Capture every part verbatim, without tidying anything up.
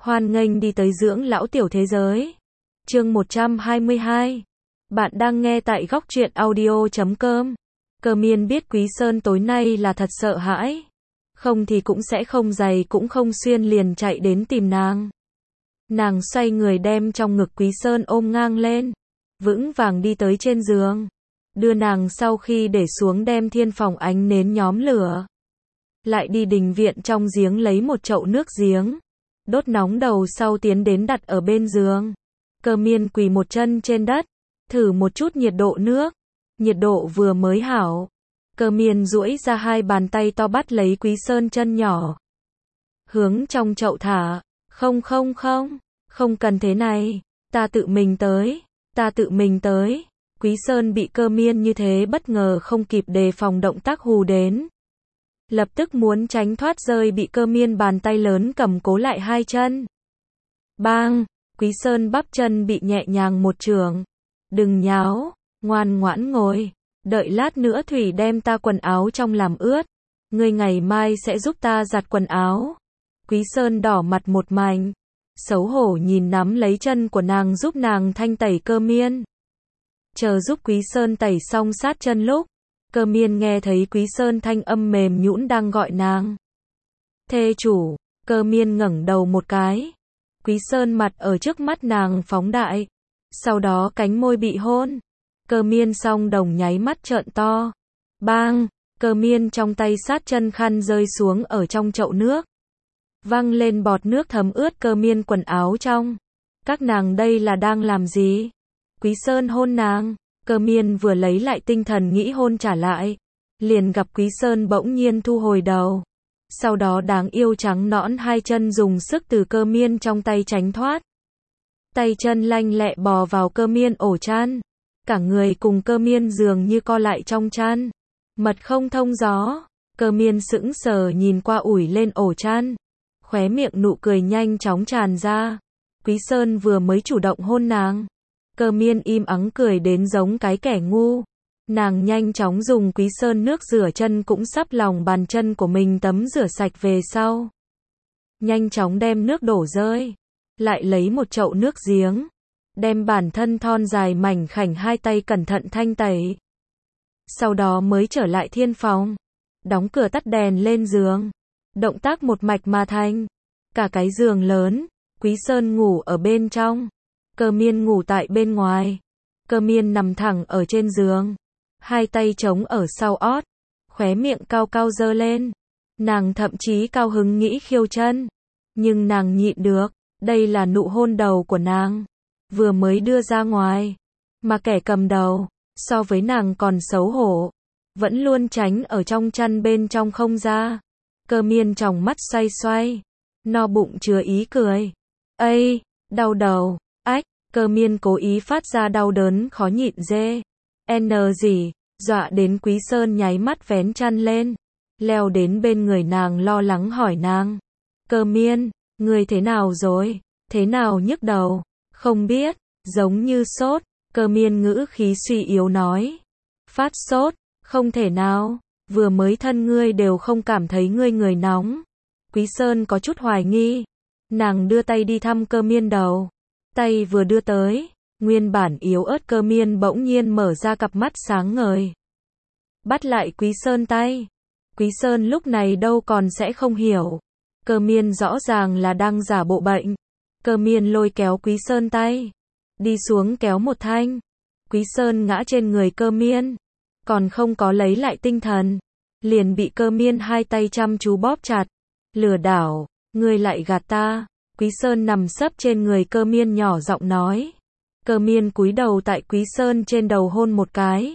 Hoan nghênh đi tới dưỡng lão tiểu thế giới. Chương một trăm hai mươi hai. Bạn đang nghe tại góc truyện audio chấm com. Cơ Miên biết Quý Sơn tối nay là thật sợ hãi. Không thì cũng sẽ không giày cũng không xuyên liền chạy đến tìm nàng. Nàng xoay người đem trong ngực Quý Sơn ôm ngang lên. Vững vàng đi tới trên giường. Đưa nàng sau khi để xuống đem thiên phòng ánh nến nhóm lửa. Lại đi đình viện trong giếng lấy một chậu nước giếng. Đốt nóng đầu sau tiến đến đặt ở bên giường. Cơ Miên quỳ một chân trên đất. Thử một chút nhiệt độ nước. Nhiệt độ vừa mới hảo. Cơ Miên duỗi ra hai bàn tay to bắt lấy Quý Sơn chân nhỏ. Hướng trong chậu thả. Không không không. Không cần thế này. Ta tự mình tới. Ta tự mình tới. Quý Sơn bị Cơ Miên như thế bất ngờ không kịp đề phòng động tác hù đến. Lập tức muốn tránh thoát rơi bị Cơ Miên bàn tay lớn cầm cố lại hai chân. Bang! Quý Sơn bắp chân bị nhẹ nhàng một chưởng. Đừng nháo, ngoan ngoãn ngồi. Đợi lát nữa Thủy đem ta quần áo trong làm ướt. Ngươi ngày mai sẽ giúp ta giặt quần áo. Quý Sơn đỏ mặt một mảnh. Xấu hổ nhìn nắm lấy chân của nàng giúp nàng thanh tẩy Cơ Miên. Chờ giúp Quý Sơn tẩy xong sát chân lúc. Cơ Miên nghe thấy Quý Sơn thanh âm mềm nhũn đang gọi nàng. Thê chủ, Cơ Miên ngẩng đầu một cái. Quý Sơn mặt ở trước mắt nàng phóng đại. Sau đó cánh môi bị hôn. Cơ Miên song đồng nháy mắt trợn to. Bang! Cơ Miên trong tay sát chân khăn rơi xuống ở trong chậu nước. Văng lên bọt nước thấm ướt Cơ Miên quần áo trong. Các nàng đây là đang làm gì? Quý Sơn hôn nàng. Cơ Miên vừa lấy lại tinh thần nghĩ hôn trả lại. Liền gặp Quý Sơn bỗng nhiên thu hồi đầu. Sau đó đáng yêu trắng nõn hai chân dùng sức từ Cơ Miên trong tay tránh thoát. Tay chân lanh lẹ bò vào Cơ Miên ổ chăn. Cả người cùng Cơ Miên dường như co lại trong chăn. Mật không thông gió. Cơ Miên sững sờ nhìn qua ủi lên ổ chăn. Khóe miệng nụ cười nhanh chóng tràn ra. Quý Sơn vừa mới chủ động hôn nàng. Cơ Miên im ắng cười đến giống cái kẻ ngu. Nàng nhanh chóng dùng Quý Sơn nước rửa chân cũng sắp lòng bàn chân của mình tắm rửa sạch về sau. Nhanh chóng đem nước đổ rơi. Lại lấy một chậu nước giếng. Đem bản thân thon dài mảnh khảnh hai tay cẩn thận thanh tẩy. Sau đó mới trở lại thiên phòng. Đóng cửa tắt đèn lên giường. Động tác một mạch mà thành. Cả cái giường lớn. Quý Sơn ngủ ở bên trong. Cơ Miên ngủ tại bên ngoài. Cơ Miên nằm thẳng ở trên giường. Hai tay chống ở sau ót. Khóe miệng cao cao dơ lên. Nàng thậm chí cao hứng nghĩ khiêu chân. Nhưng nàng nhịn được. Đây là nụ hôn đầu của nàng. Vừa mới đưa ra ngoài. Mà kẻ cầm đầu. So với nàng còn xấu hổ. Vẫn luôn tránh ở trong chăn bên trong không ra. Cơ Miên tròng mắt xoay xoay. No bụng chứa ý cười. Ây, đau đầu. Ách, Cơ Miên cố ý phát ra đau đớn khó nhịn dê. N gì, dọa đến Quý Sơn nháy mắt vén chăn lên. Leo đến bên người nàng lo lắng hỏi nàng. Cơ Miên, người thế nào rồi? Thế nào nhức đầu? Không biết, giống như sốt. Cơ Miên ngữ khí suy yếu nói. Phát sốt, không thể nào. Vừa mới thân ngươi đều không cảm thấy ngươi người nóng. Quý Sơn có chút hoài nghi. Nàng đưa tay đi thăm Cơ Miên đầu. Tay vừa đưa tới, nguyên bản yếu ớt Cơ Miên bỗng nhiên mở ra cặp mắt sáng ngời. Bắt lại Quý Sơn tay. Quý Sơn lúc này đâu còn sẽ không hiểu. Cơ Miên rõ ràng là đang giả bộ bệnh. Cơ Miên lôi kéo Quý Sơn tay. Đi xuống kéo một thanh. Quý Sơn ngã trên người Cơ Miên. Còn không có lấy lại tinh thần. Liền bị Cơ Miên hai tay chăm chú bóp chặt. Lừa đảo, ngươi lại gạt ta. Quý Sơn nằm sấp trên người Cơ Miên nhỏ giọng nói. Cơ Miên cúi đầu tại Quý Sơn trên đầu hôn một cái.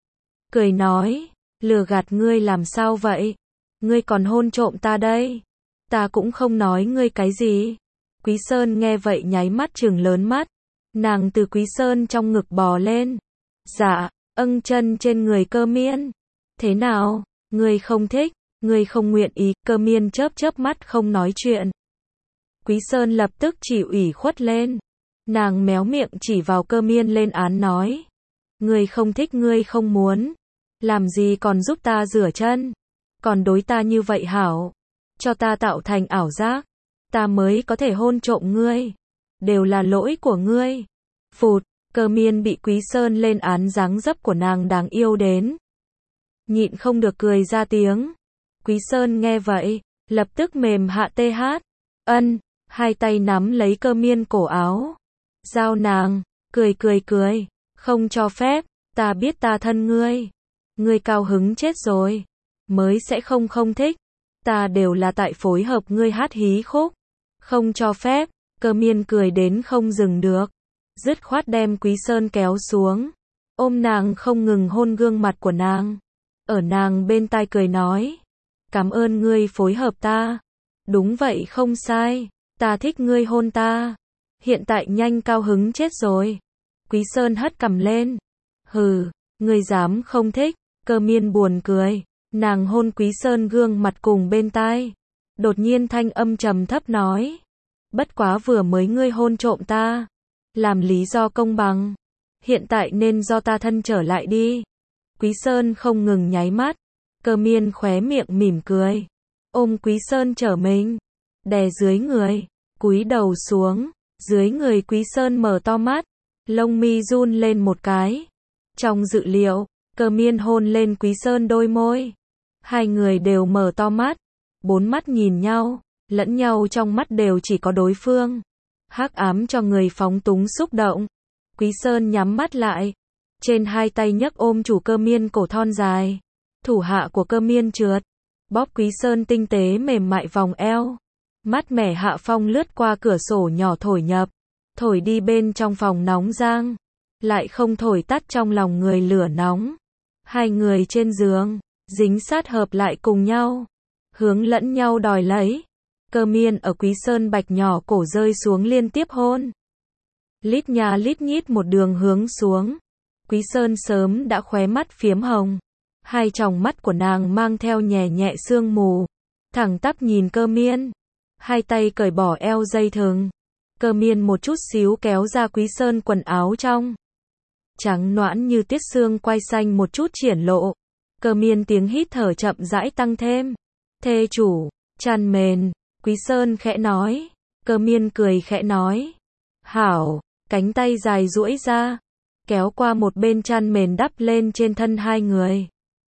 Cười nói, lừa gạt ngươi làm sao vậy? Ngươi còn hôn trộm ta đây. Ta cũng không nói ngươi cái gì. Quý Sơn nghe vậy nháy mắt trừng lớn mắt. Nàng từ Quý Sơn trong ngực bò lên. Dạ, âng chân trên người Cơ Miên. Thế nào, ngươi không thích, ngươi không nguyện ý. Cơ Miên chớp chớp mắt không nói chuyện. Quý Sơn lập tức chỉ ủy khuất lên. Nàng méo miệng chỉ vào Cơ Miên lên án nói. Ngươi không thích ngươi không muốn. Làm gì còn giúp ta rửa chân. Còn đối ta như vậy hảo. Cho ta tạo thành ảo giác. ta mới có thể hôn trộm ngươi. Đều là lỗi của ngươi. Phụt, Cơ Miên bị Quý Sơn lên án dáng dấp của nàng đáng yêu đến. Nhịn không được cười ra tiếng. Quý Sơn nghe vậy, lập tức mềm hạ tê hát. Ân, hai tay nắm lấy Cơ Miên cổ áo. Giao nàng, cười cười cười, không cho phép, ta biết ta thân ngươi. Ngươi cao hứng chết rồi, mới sẽ không không thích. Ta đều là tại phối hợp ngươi hát hí khúc. Không cho phép, Cơ Miên cười đến không dừng được. Dứt khoát đem Quý Sơn kéo xuống. Ôm nàng không ngừng hôn gương mặt của nàng. Ở nàng bên tai cười nói. Cảm ơn ngươi phối hợp ta. Đúng vậy không sai, ta thích ngươi hôn ta. Hiện tại nhanh cao hứng chết rồi. Quý Sơn hất cằm lên. Hừ, ngươi dám không thích. Cơ Miên buồn cười. Nàng hôn Quý Sơn gương mặt cùng bên tai. Đột nhiên thanh âm trầm thấp nói. Bất quá vừa mới ngươi hôn trộm ta. Làm lý do công bằng. Hiện tại nên do ta thân trở lại đi. Quý Sơn không ngừng nháy mắt. Cơ Miên khóe miệng mỉm cười. Ôm Quý Sơn trở mình. Đè dưới người. Cúi đầu xuống. Dưới người Quý Sơn mở to mắt. Lông mi run lên một cái. Trong dự liệu, Cơ Miên hôn lên Quý Sơn đôi môi. Hai người đều mở to mắt. Bốn mắt nhìn nhau. Lẫn nhau trong mắt đều chỉ có đối phương. Hắc ám cho người phóng túng xúc động. Quý Sơn nhắm mắt lại. Trên hai tay nhấc ôm chủ Cơ Miên cổ thon dài. Thủ hạ của Cơ Miên trượt. Bóp Quý Sơn tinh tế mềm mại vòng eo. Mát mẻ hạ phong lướt qua cửa sổ nhỏ thổi nhập. Thổi đi bên trong phòng nóng giang. Lại không thổi tắt trong lòng người lửa nóng. Hai người trên giường. Dính sát hợp lại cùng nhau. Hướng lẫn nhau đòi lấy. Cơ Miên ở Quý Sơn bạch nhỏ cổ rơi xuống liên tiếp hôn. Lít nhà lít nhít một đường hướng xuống. Quý Sơn sớm đã khóe mắt phiếm hồng. Hai tròng mắt của nàng mang theo nhẹ nhẹ sương mù. Thẳng tắp nhìn Cơ Miên. Hai tay cởi bỏ eo dây thừng. Cơ Miên một chút xíu kéo ra Quý Sơn quần áo trong. Trắng nõn như tiết xương quai xanh một chút triển lộ. Cơ Miên tiếng hít thở chậm rãi tăng thêm. Thê chủ, chăn mền. Quý Sơn khẽ nói. Cơ Miên cười khẽ nói. Hảo, cánh tay dài duỗi ra. Kéo qua một bên chăn mền đắp lên trên thân hai người.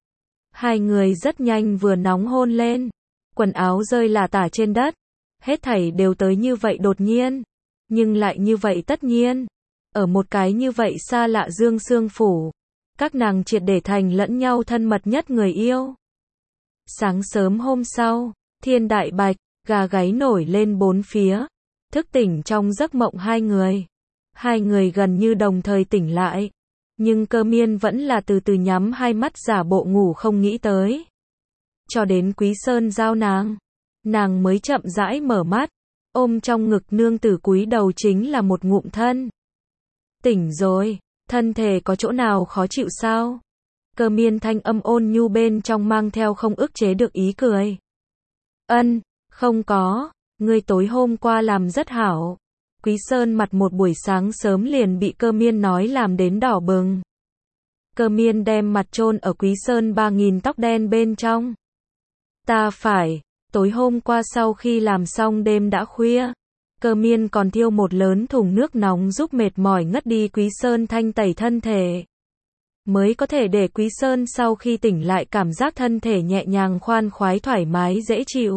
Hai người rất nhanh vừa nóng hôn lên. Quần áo rơi lả tả trên đất. Hết thảy đều tới như vậy đột nhiên. Nhưng lại như vậy tất nhiên. Ở một cái như vậy xa lạ dương xương phủ. Các nàng triệt để thành lẫn nhau thân mật nhất người yêu. Sáng sớm hôm sau, thiên đại bạch, gà gáy nổi lên bốn phía. Thức tỉnh trong giấc mộng hai người. Hai người gần như đồng thời tỉnh lại. Nhưng Cơ Miên vẫn là từ từ nhắm hai mắt giả bộ ngủ không nghĩ tới. Cho đến Quý Sơn giao nàng. Nàng mới chậm rãi mở mắt. Ôm trong ngực nương tử cúi đầu chính là một ngụm thân. Tỉnh rồi, thân thể có chỗ nào khó chịu sao? Cơ Miên thanh âm ôn nhu bên trong mang theo không ức chế được ý cười. Ân, không có, ngươi tối hôm qua làm rất hảo. Quý Sơn mặt một buổi sáng sớm liền bị Cơ Miên nói làm đến đỏ bừng. Cơ Miên đem mặt chôn ở Quý Sơn ba nghìn tóc đen bên trong. Ta phải, tối hôm qua sau khi làm xong đêm đã khuya. Cơ Miên còn thiêu một lớn thùng nước nóng giúp mệt mỏi ngất đi Quý Sơn thanh tẩy thân thể. Mới có thể để Quý Sơn sau khi tỉnh lại cảm giác thân thể nhẹ nhàng khoan khoái thoải mái dễ chịu.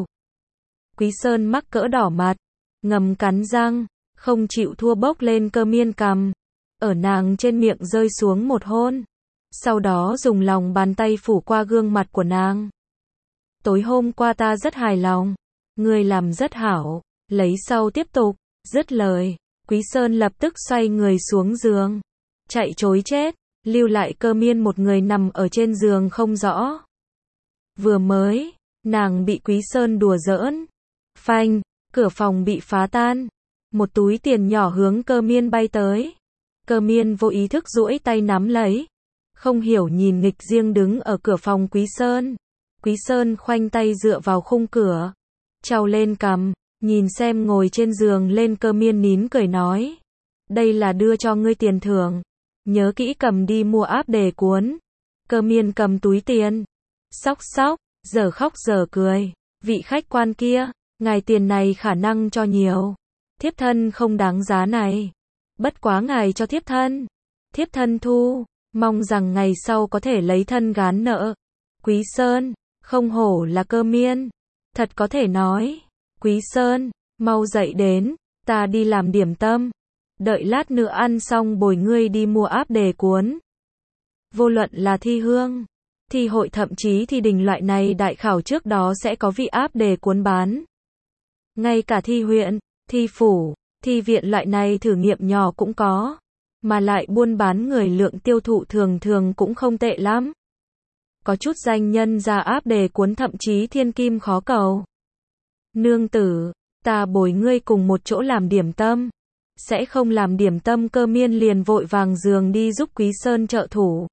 Quý Sơn mắc cỡ đỏ mặt, ngầm cắn răng, không chịu thua bốc lên Cơ Miên cằm. Ở nàng trên miệng rơi xuống một hôn. Sau đó dùng lòng bàn tay phủ qua gương mặt của nàng. Tối hôm qua ta rất hài lòng. Ngươi làm rất hảo. Lấy sau tiếp tục. Dứt lời. Quý Sơn lập tức xoay người xuống giường. Chạy trối chết. Lưu lại Cơ Miên một người nằm ở trên giường không rõ. Vừa mới. Nàng bị Quý Sơn đùa giỡn. Phanh. Cửa phòng bị phá tan. Một túi tiền nhỏ hướng Cơ Miên bay tới. Cơ Miên vô ý thức duỗi tay nắm lấy. Không hiểu nhìn nghịch riêng đứng ở cửa phòng Quý Sơn. Quý Sơn khoanh tay dựa vào khung cửa. Trao lên cằm, nhìn xem ngồi trên giường lên Cơ Miên nín cười nói. Đây là đưa cho ngươi tiền thưởng. Nhớ kỹ cầm đi mua áp đề cuốn. Cơ Miên cầm túi tiền. Sóc sóc, giờ khóc giờ cười. Vị khách quan kia, ngài tiền này khả năng cho nhiều. Thiếp thân không đáng giá này. Bất quá ngài cho thiếp thân. Thiếp thân thu, mong rằng ngày sau có thể lấy thân gán nợ. Quý Sơn, không hổ là Cơ Miên. Thật có thể nói. Quý Sơn, mau dậy đến, ta đi làm điểm tâm. Đợi lát nữa ăn xong bồi ngươi đi mua áp đề cuốn. Vô luận là thi hương, thi hội thậm chí thi đình loại này đại khảo trước đó sẽ có vị áp đề cuốn bán. Ngay cả thi huyện, thi phủ, thi viện loại này thử nghiệm nhỏ cũng có. Mà lại buôn bán người lượng tiêu thụ thường thường cũng không tệ lắm. Có chút danh nhân ra áp đề cuốn thậm chí thiên kim khó cầu. Nương tử, ta bồi ngươi cùng một chỗ làm điểm tâm. Sẽ không làm điểm tâm. Cơ Miên liền vội vàng giường đi giúp Quý Sơn trợ thủ.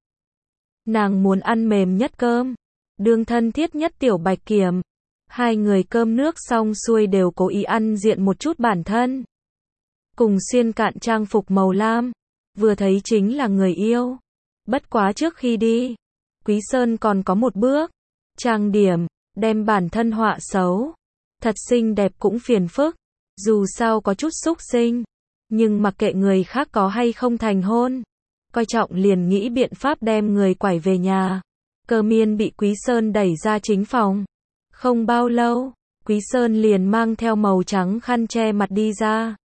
Nàng muốn ăn mềm nhất cơm, đương thân thiết nhất tiểu bạch kiểm. Hai người cơm nước xong xuôi đều cố ý ăn diện một chút bản thân. Cùng xuyên cạn trang phục màu lam, vừa thấy chính là người yêu. Bất quá trước khi đi, Quý Sơn còn có một bước, trang điểm, đem bản thân họa xấu. Thật xinh đẹp cũng phiền phức, dù sao có chút xúc sinh, nhưng mặc kệ người khác có hay không thành hôn, coi trọng liền nghĩ biện pháp đem người quải về nhà. Cơ Miên bị Quý Sơn đẩy ra chính phòng. Không bao lâu, Quý Sơn liền mang theo màu trắng khăn che mặt đi ra.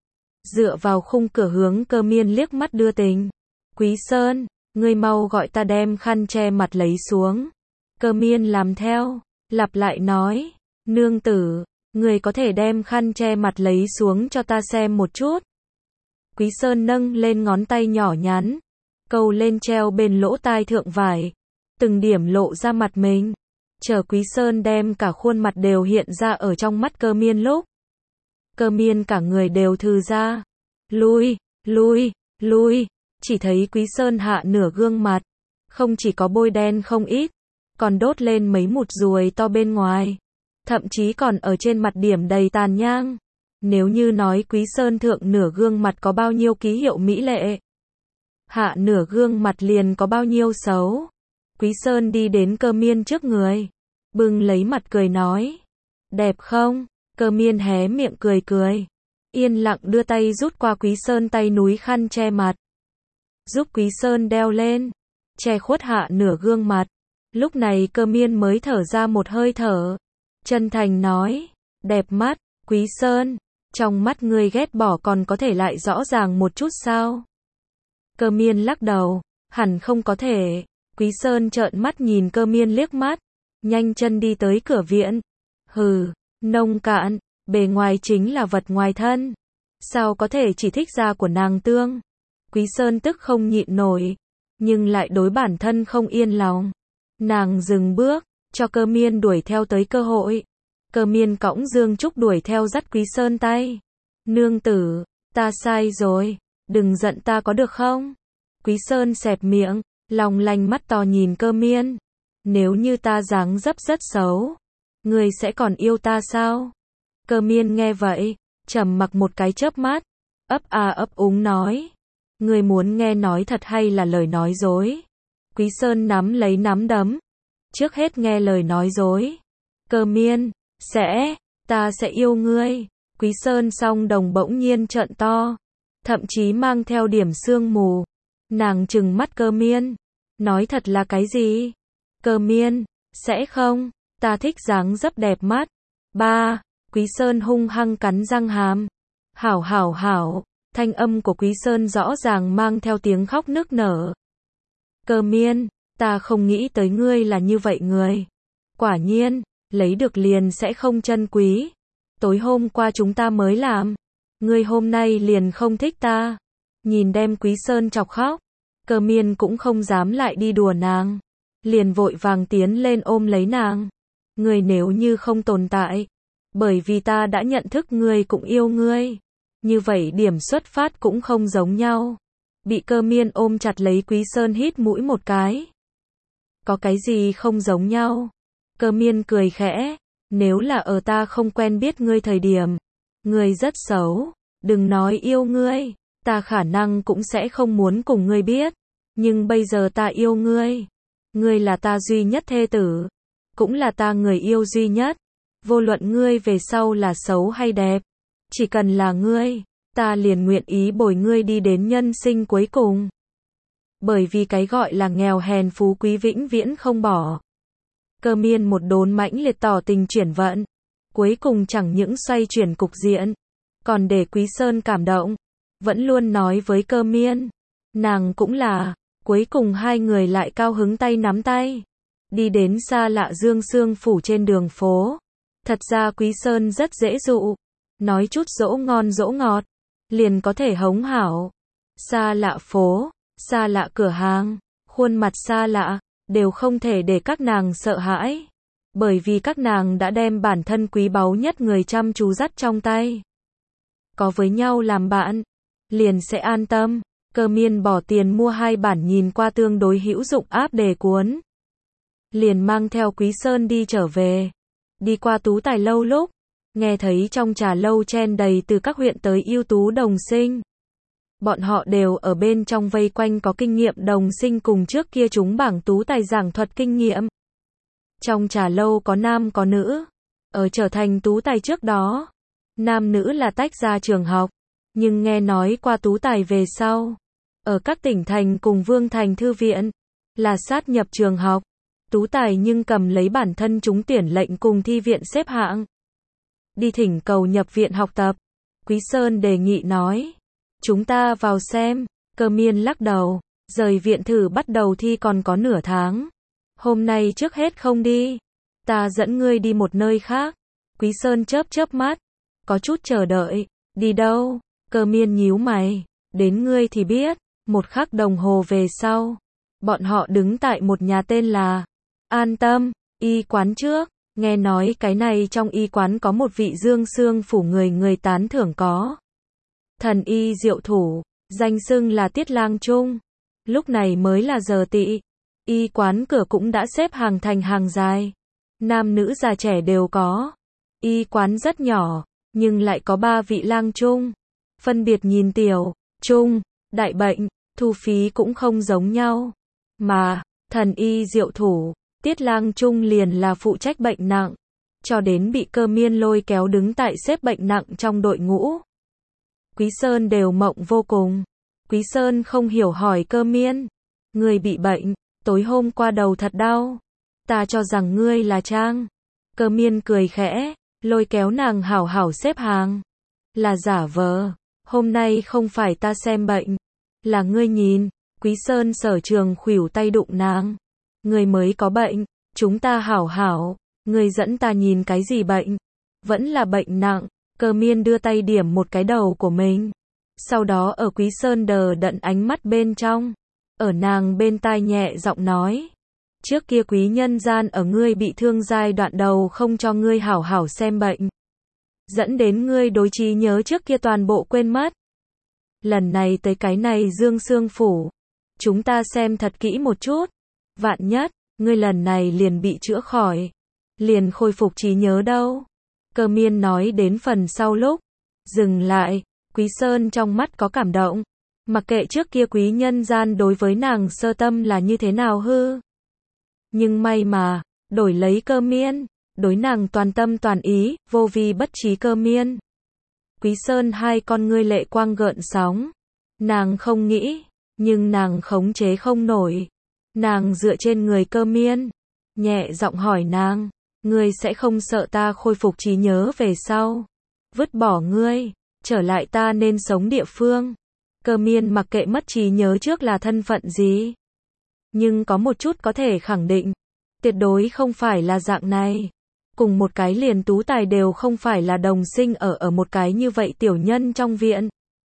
Dựa vào khung cửa hướng Cơ Miên liếc mắt đưa tình. Quý Sơn, ngươi mau gọi ta đem khăn che mặt lấy xuống. Cơ Miên làm theo, lặp lại nói, nương tử, ngươi có thể đem khăn che mặt lấy xuống cho ta xem một chút. Quý Sơn nâng lên ngón tay nhỏ nhắn, câu lên treo bên lỗ tai thượng vải, từng điểm lộ ra mặt mình. Chờ Quý Sơn đem cả khuôn mặt đều hiện ra ở trong mắt Cơ Miên lúc. Cơ Miên cả người đều thư ra. Lui, lui, lui, chỉ thấy Quý Sơn hạ nửa gương mặt. Không chỉ có bôi đen không ít, còn đốt lên mấy mụt ruồi to bên ngoài. Thậm chí còn ở trên mặt điểm đầy tàn nhang. Nếu như nói Quý Sơn thượng nửa gương mặt có bao nhiêu ký hiệu mỹ lệ, hạ nửa gương mặt liền có bao nhiêu xấu. Quý Sơn đi đến Cơ Miên trước người, bưng lấy mặt cười nói, đẹp không? Cơ Miên hé miệng cười cười, yên lặng đưa tay rút qua Quý Sơn tay núi khăn che mặt, giúp Quý Sơn đeo lên, che khuất hạ nửa gương mặt. Lúc này Cơ Miên mới thở ra một hơi thở, chân thành nói, đẹp mắt. Quý Sơn, trong mắt ngươi ghét bỏ còn có thể lại rõ ràng một chút sao? Cơ Miên lắc đầu, hẳn không có thể. Quý Sơn trợn mắt nhìn Cơ Miên liếc mắt, nhanh chân đi tới cửa viện. Hừ, nông cạn, bề ngoài chính là vật ngoài thân. Sao có thể chỉ thích da của nàng tương? Quý Sơn tức không nhịn nổi, nhưng lại đối bản thân không yên lòng. Nàng dừng bước, cho Cơ Miên đuổi theo tới cơ hội. Cơ Miên cõng Dương Trúc đuổi theo dắt Quý Sơn tay. Nương tử, ta sai rồi, đừng giận ta có được không? Quý Sơn xẹp miệng, lòng lành mắt to nhìn Cơ Miên. Nếu như ta dáng dấp rất xấu, ngươi sẽ còn yêu ta sao? Cơ Miên nghe vậy, trầm mặc một cái chớp mắt, ấp a ấp úng nói. Ngươi muốn nghe nói thật hay là lời nói dối? Quý Sơn nắm lấy nắm đấm. Trước hết nghe lời nói dối. Cơ Miên, sẽ, ta sẽ yêu ngươi. Quý Sơn song đồng bỗng nhiên trợn to, thậm chí mang theo điểm sương mù. Nàng trừng mắt Cơ Miên, nói thật là cái gì? Cơ Miên, sẽ không, ta thích dáng dấp đẹp mắt. Ba, Quý Sơn hung hăng cắn răng hàm. Hảo hảo hảo, thanh âm của Quý Sơn rõ ràng mang theo tiếng khóc nức nở. Cơ Miên, ta không nghĩ tới ngươi là như vậy người. Quả nhiên, lấy được liền sẽ không trân quý. Tối hôm qua chúng ta mới làm, ngươi hôm nay liền không thích ta. Nhìn đem Quý Sơn chọc khóc, Cơ Miên cũng không dám lại đi đùa nàng, liền vội vàng tiến lên ôm lấy nàng. Ngươi nếu như không tồn tại, bởi vì ta đã nhận thức ngươi cũng yêu ngươi, như vậy điểm xuất phát cũng không giống nhau. Bị Cơ Miên ôm chặt lấy, Quý Sơn hít mũi một cái. Có cái gì không giống nhau? Cơ Miên cười khẽ, nếu là ở ta không quen biết ngươi thời điểm, ngươi rất xấu, đừng nói yêu ngươi, ta khả năng cũng sẽ không muốn cùng ngươi biết, nhưng bây giờ ta yêu ngươi, ngươi là ta duy nhất thê tử, cũng là ta người yêu duy nhất, Vô luận ngươi về sau là xấu hay đẹp, chỉ cần là ngươi, ta liền nguyện ý bồi ngươi đi đến nhân sinh cuối cùng. Bởi vì cái gọi là nghèo hèn phú quý vĩnh viễn không bỏ. Cơ Miên một đốn mãnh liệt tỏ tình chuyển vận, cuối cùng chẳng những xoay chuyển cục diện, còn để Quý Sơn cảm động, vẫn luôn nói với Cơ Miên, nàng cũng là, cuối cùng hai người lại cao hứng tay nắm tay, đi đến xa lạ Dương Sương phủ trên đường phố. Thật ra Quý Sơn rất dễ dụ, nói chút dỗ ngon dỗ ngọt, liền có thể hống hảo. Xa lạ phố, xa lạ cửa hàng, khuôn mặt xa lạ, đều không thể để các nàng sợ hãi. Bởi vì các nàng đã đem bản thân quý báu nhất người chăm chú dắt trong tay. Có với nhau làm bạn, liền sẽ an tâm. Cơ Miên bỏ tiền mua hai bản nhìn qua tương đối hữu dụng áp đề cuốn. Liền mang theo Quý Sơn đi trở về. Đi qua tú tài lâu lúc, nghe thấy trong trà lâu chen đầy từ các huyện tới ưu tú đồng sinh. Bọn họ đều ở bên trong vây quanh có kinh nghiệm đồng sinh cùng trước kia chúng bảng tú tài giảng thuật kinh nghiệm. Trong trà lâu có nam có nữ. Ở trở thành tú tài trước đó, nam nữ là tách ra trường học, nhưng nghe nói qua tú tài về sau, ở các tỉnh thành cùng vương thành thư viện, là sát nhập trường học. Tú tài nhưng cầm lấy bản thân chúng tuyển lệnh cùng thi viện xếp hạng. Đi thỉnh cầu nhập viện học tập. Quý Sơn đề nghị nói, chúng ta vào xem. Cơ Miên lắc đầu, rời viện thử bắt đầu thi còn có nửa tháng. Hôm nay trước hết không đi, ta dẫn ngươi đi một nơi khác. Quý Sơn chớp chớp mắt, có chút chờ đợi. Đi đâu? Cơ Miên nhíu mày, đến ngươi thì biết. Một khắc đồng hồ về sau, bọn họ đứng tại một nhà tên là An Tâm y quán trước. Nghe nói cái này trong y quán có một vị Dương Sương phủ người người tán thưởng có thần y diệu thủ, danh xưng là Tiết Lang Trung. Lúc này mới là giờ tị, y quán cửa cũng đã xếp hàng thành hàng dài, nam nữ già trẻ đều có. Y quán rất nhỏ, nhưng lại có ba vị lang trung, phân biệt nhìn tiểu, trung, đại bệnh, thu phí cũng không giống nhau. Mà, thần y diệu thủ, Tiết Lang Trung liền là phụ trách bệnh nặng, cho đến bị Cơ Miên lôi kéo đứng tại xếp bệnh nặng trong đội ngũ. Quý Sơn đều mộng vô cùng. Quý Sơn không hiểu hỏi Cơ Miên, ngươi bị bệnh, tối hôm qua đầu thật đau. Ta cho rằng ngươi là trang. Cơ Miên cười khẽ, lôi kéo nàng hảo hảo xếp hàng. Là giả vờ, hôm nay không phải ta xem bệnh, là ngươi nhìn. Quý Sơn sở trường khuỷu tay đụng nàng. Ngươi mới có bệnh, chúng ta hảo hảo, ngươi dẫn ta nhìn cái gì bệnh? Vẫn là bệnh nặng. Cơ Miên đưa tay điểm một cái đầu của mình. Sau đó ở Quý Sơn đờ đẫn ánh mắt bên trong, ở nàng bên tai nhẹ giọng nói, trước kia quý nhân gian ở ngươi bị thương giai đoạn đầu không cho ngươi hảo hảo xem bệnh, dẫn đến ngươi đối trí nhớ trước kia toàn bộ quên mất. Lần này tới cái này Dương Sương phủ, chúng ta xem thật kỹ một chút, vạn nhất, ngươi lần này liền bị chữa khỏi, liền khôi phục trí nhớ đâu. Cơ Miên nói đến phần sau lúc dừng lại, Quý Sơn trong mắt có cảm động, mặc kệ trước kia quý nhân gian đối với nàng sơ tâm là như thế nào hư. Nhưng may mà, đổi lấy Cơ Miên, đối nàng toàn tâm toàn ý, vô vi bất trí Cơ Miên. Quý Sơn hai con ngươi lệ quang gợn sóng, nàng không nghĩ, nhưng nàng khống chế không nổi. Nàng dựa trên người Cơ Miên, nhẹ giọng hỏi nàng, ngươi sẽ không sợ ta khôi phục trí nhớ về sau, vứt bỏ ngươi, trở lại ta nên sống địa phương. Cơ Miên mặc kệ mất trí nhớ trước là thân phận gì, nhưng có một chút có thể khẳng định, tuyệt đối không phải là dạng này. Cùng một cái liền tú tài đều không phải là đồng sinh ở ở một cái như vậy tiểu nhân trong viện,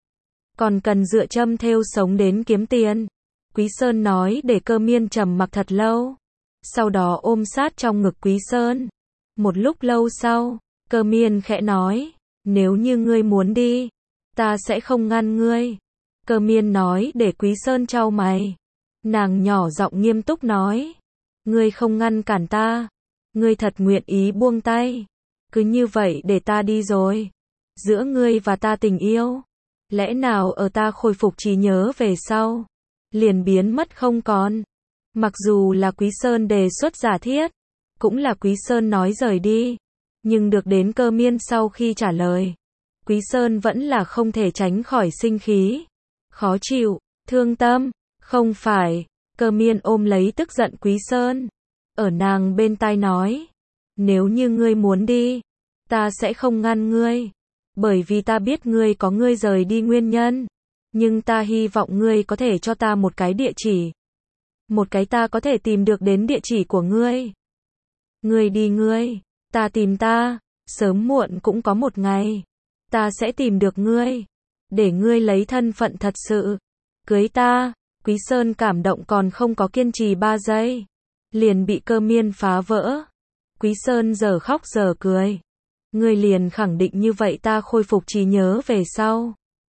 còn cần dựa châm thêu sống đến kiếm tiền. Quý Sơn nói để Cơ Miên trầm mặc thật lâu, sau đó ôm sát trong ngực Quý Sơn. Một lúc lâu sau, Cơ Miên khẽ nói, nếu như ngươi muốn đi, ta sẽ không ngăn ngươi. Cơ Miên nói để Quý Sơn chau mày. Nàng nhỏ giọng nghiêm túc nói, ngươi không ngăn cản ta, ngươi thật nguyện ý buông tay, cứ như vậy để ta đi rồi. Giữa ngươi và ta tình yêu, lẽ nào ở ta khôi phục trí nhớ về sau, liền biến mất không còn. Mặc dù là Quý Sơn đề xuất giả thiết, cũng là Quý Sơn nói rời đi, Nhưng được đến Cơ Miên sau khi trả lời, Quý Sơn vẫn là không thể tránh khỏi sinh khí, khó chịu, thương tâm. Không phải. Cơ Miên ôm lấy tức giận Quý Sơn, ở nàng bên tai nói, nếu như ngươi muốn đi, ta sẽ không ngăn ngươi, bởi vì ta biết ngươi có ngươi rời đi nguyên nhân, nhưng ta hy vọng ngươi có thể cho ta một cái địa chỉ, một cái ta có thể tìm được đến địa chỉ của ngươi. Ngươi đi ngươi, ta tìm ta, sớm muộn cũng có một ngày, ta sẽ tìm được ngươi, để ngươi lấy thân phận thật sự, cưới ta. Quý Sơn cảm động còn không có kiên trì ba giây, liền bị Cơ Miên phá vỡ. Quý Sơn giờ khóc giờ cười. Ngươi liền khẳng định như vậy ta khôi phục trí nhớ về sau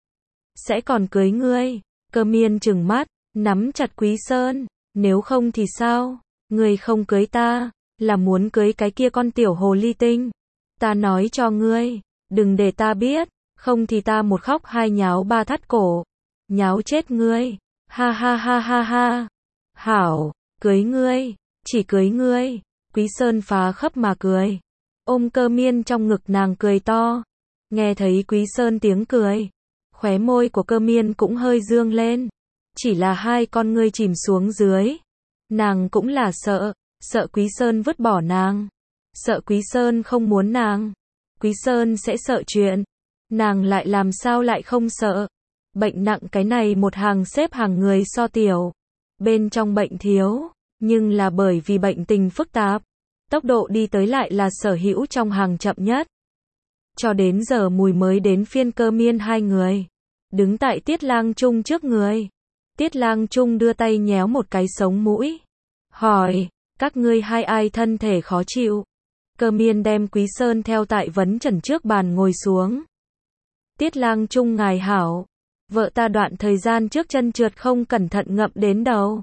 sẽ còn cưới ngươi. Cơ Miên trừng mắt, nắm chặt Quý Sơn, nếu không thì sao? Ngươi không cưới ta, là muốn cưới cái kia con tiểu hồ ly tinh. Ta nói cho ngươi, đừng để ta biết, không thì ta một khóc hai nháo ba thắt cổ, nháo chết ngươi. Ha ha ha ha ha. Hảo, cưới ngươi, chỉ cưới ngươi. Quý Sơn phá khắp mà cười, ôm Cơ Miên trong ngực nàng cười to. Nghe thấy Quý Sơn tiếng cười, khóe môi của Cơ Miên cũng hơi dương lên, chỉ là hai con ngươi chìm xuống dưới. Nàng cũng là sợ, sợ Quý Sơn vứt bỏ nàng, sợ Quý Sơn không muốn nàng, Quý Sơn sẽ sợ chuyện. Nàng lại làm sao lại không sợ? Bệnh nặng cái này một hàng xếp hàng người so tiểu, bên trong bệnh thiếu, nhưng là bởi vì bệnh tình phức tạp, tốc độ đi tới lại là sở hữu trong hàng chậm nhất. Cho đến giờ mùi mới đến phiên Cơ Miên hai người, đứng tại Tiết Lang Trung trước người. Tiết Lang Trung đưa tay nhéo một cái sống mũi, hỏi, các ngươi hai ai thân thể khó chịu? Cơ Miên đem Quý Sơn theo tại vấn trần trước bàn ngồi xuống. Tiết Lang Trung ngài hảo, vợ ta đoạn thời gian trước chân trượt không cẩn thận ngậm đến đầu,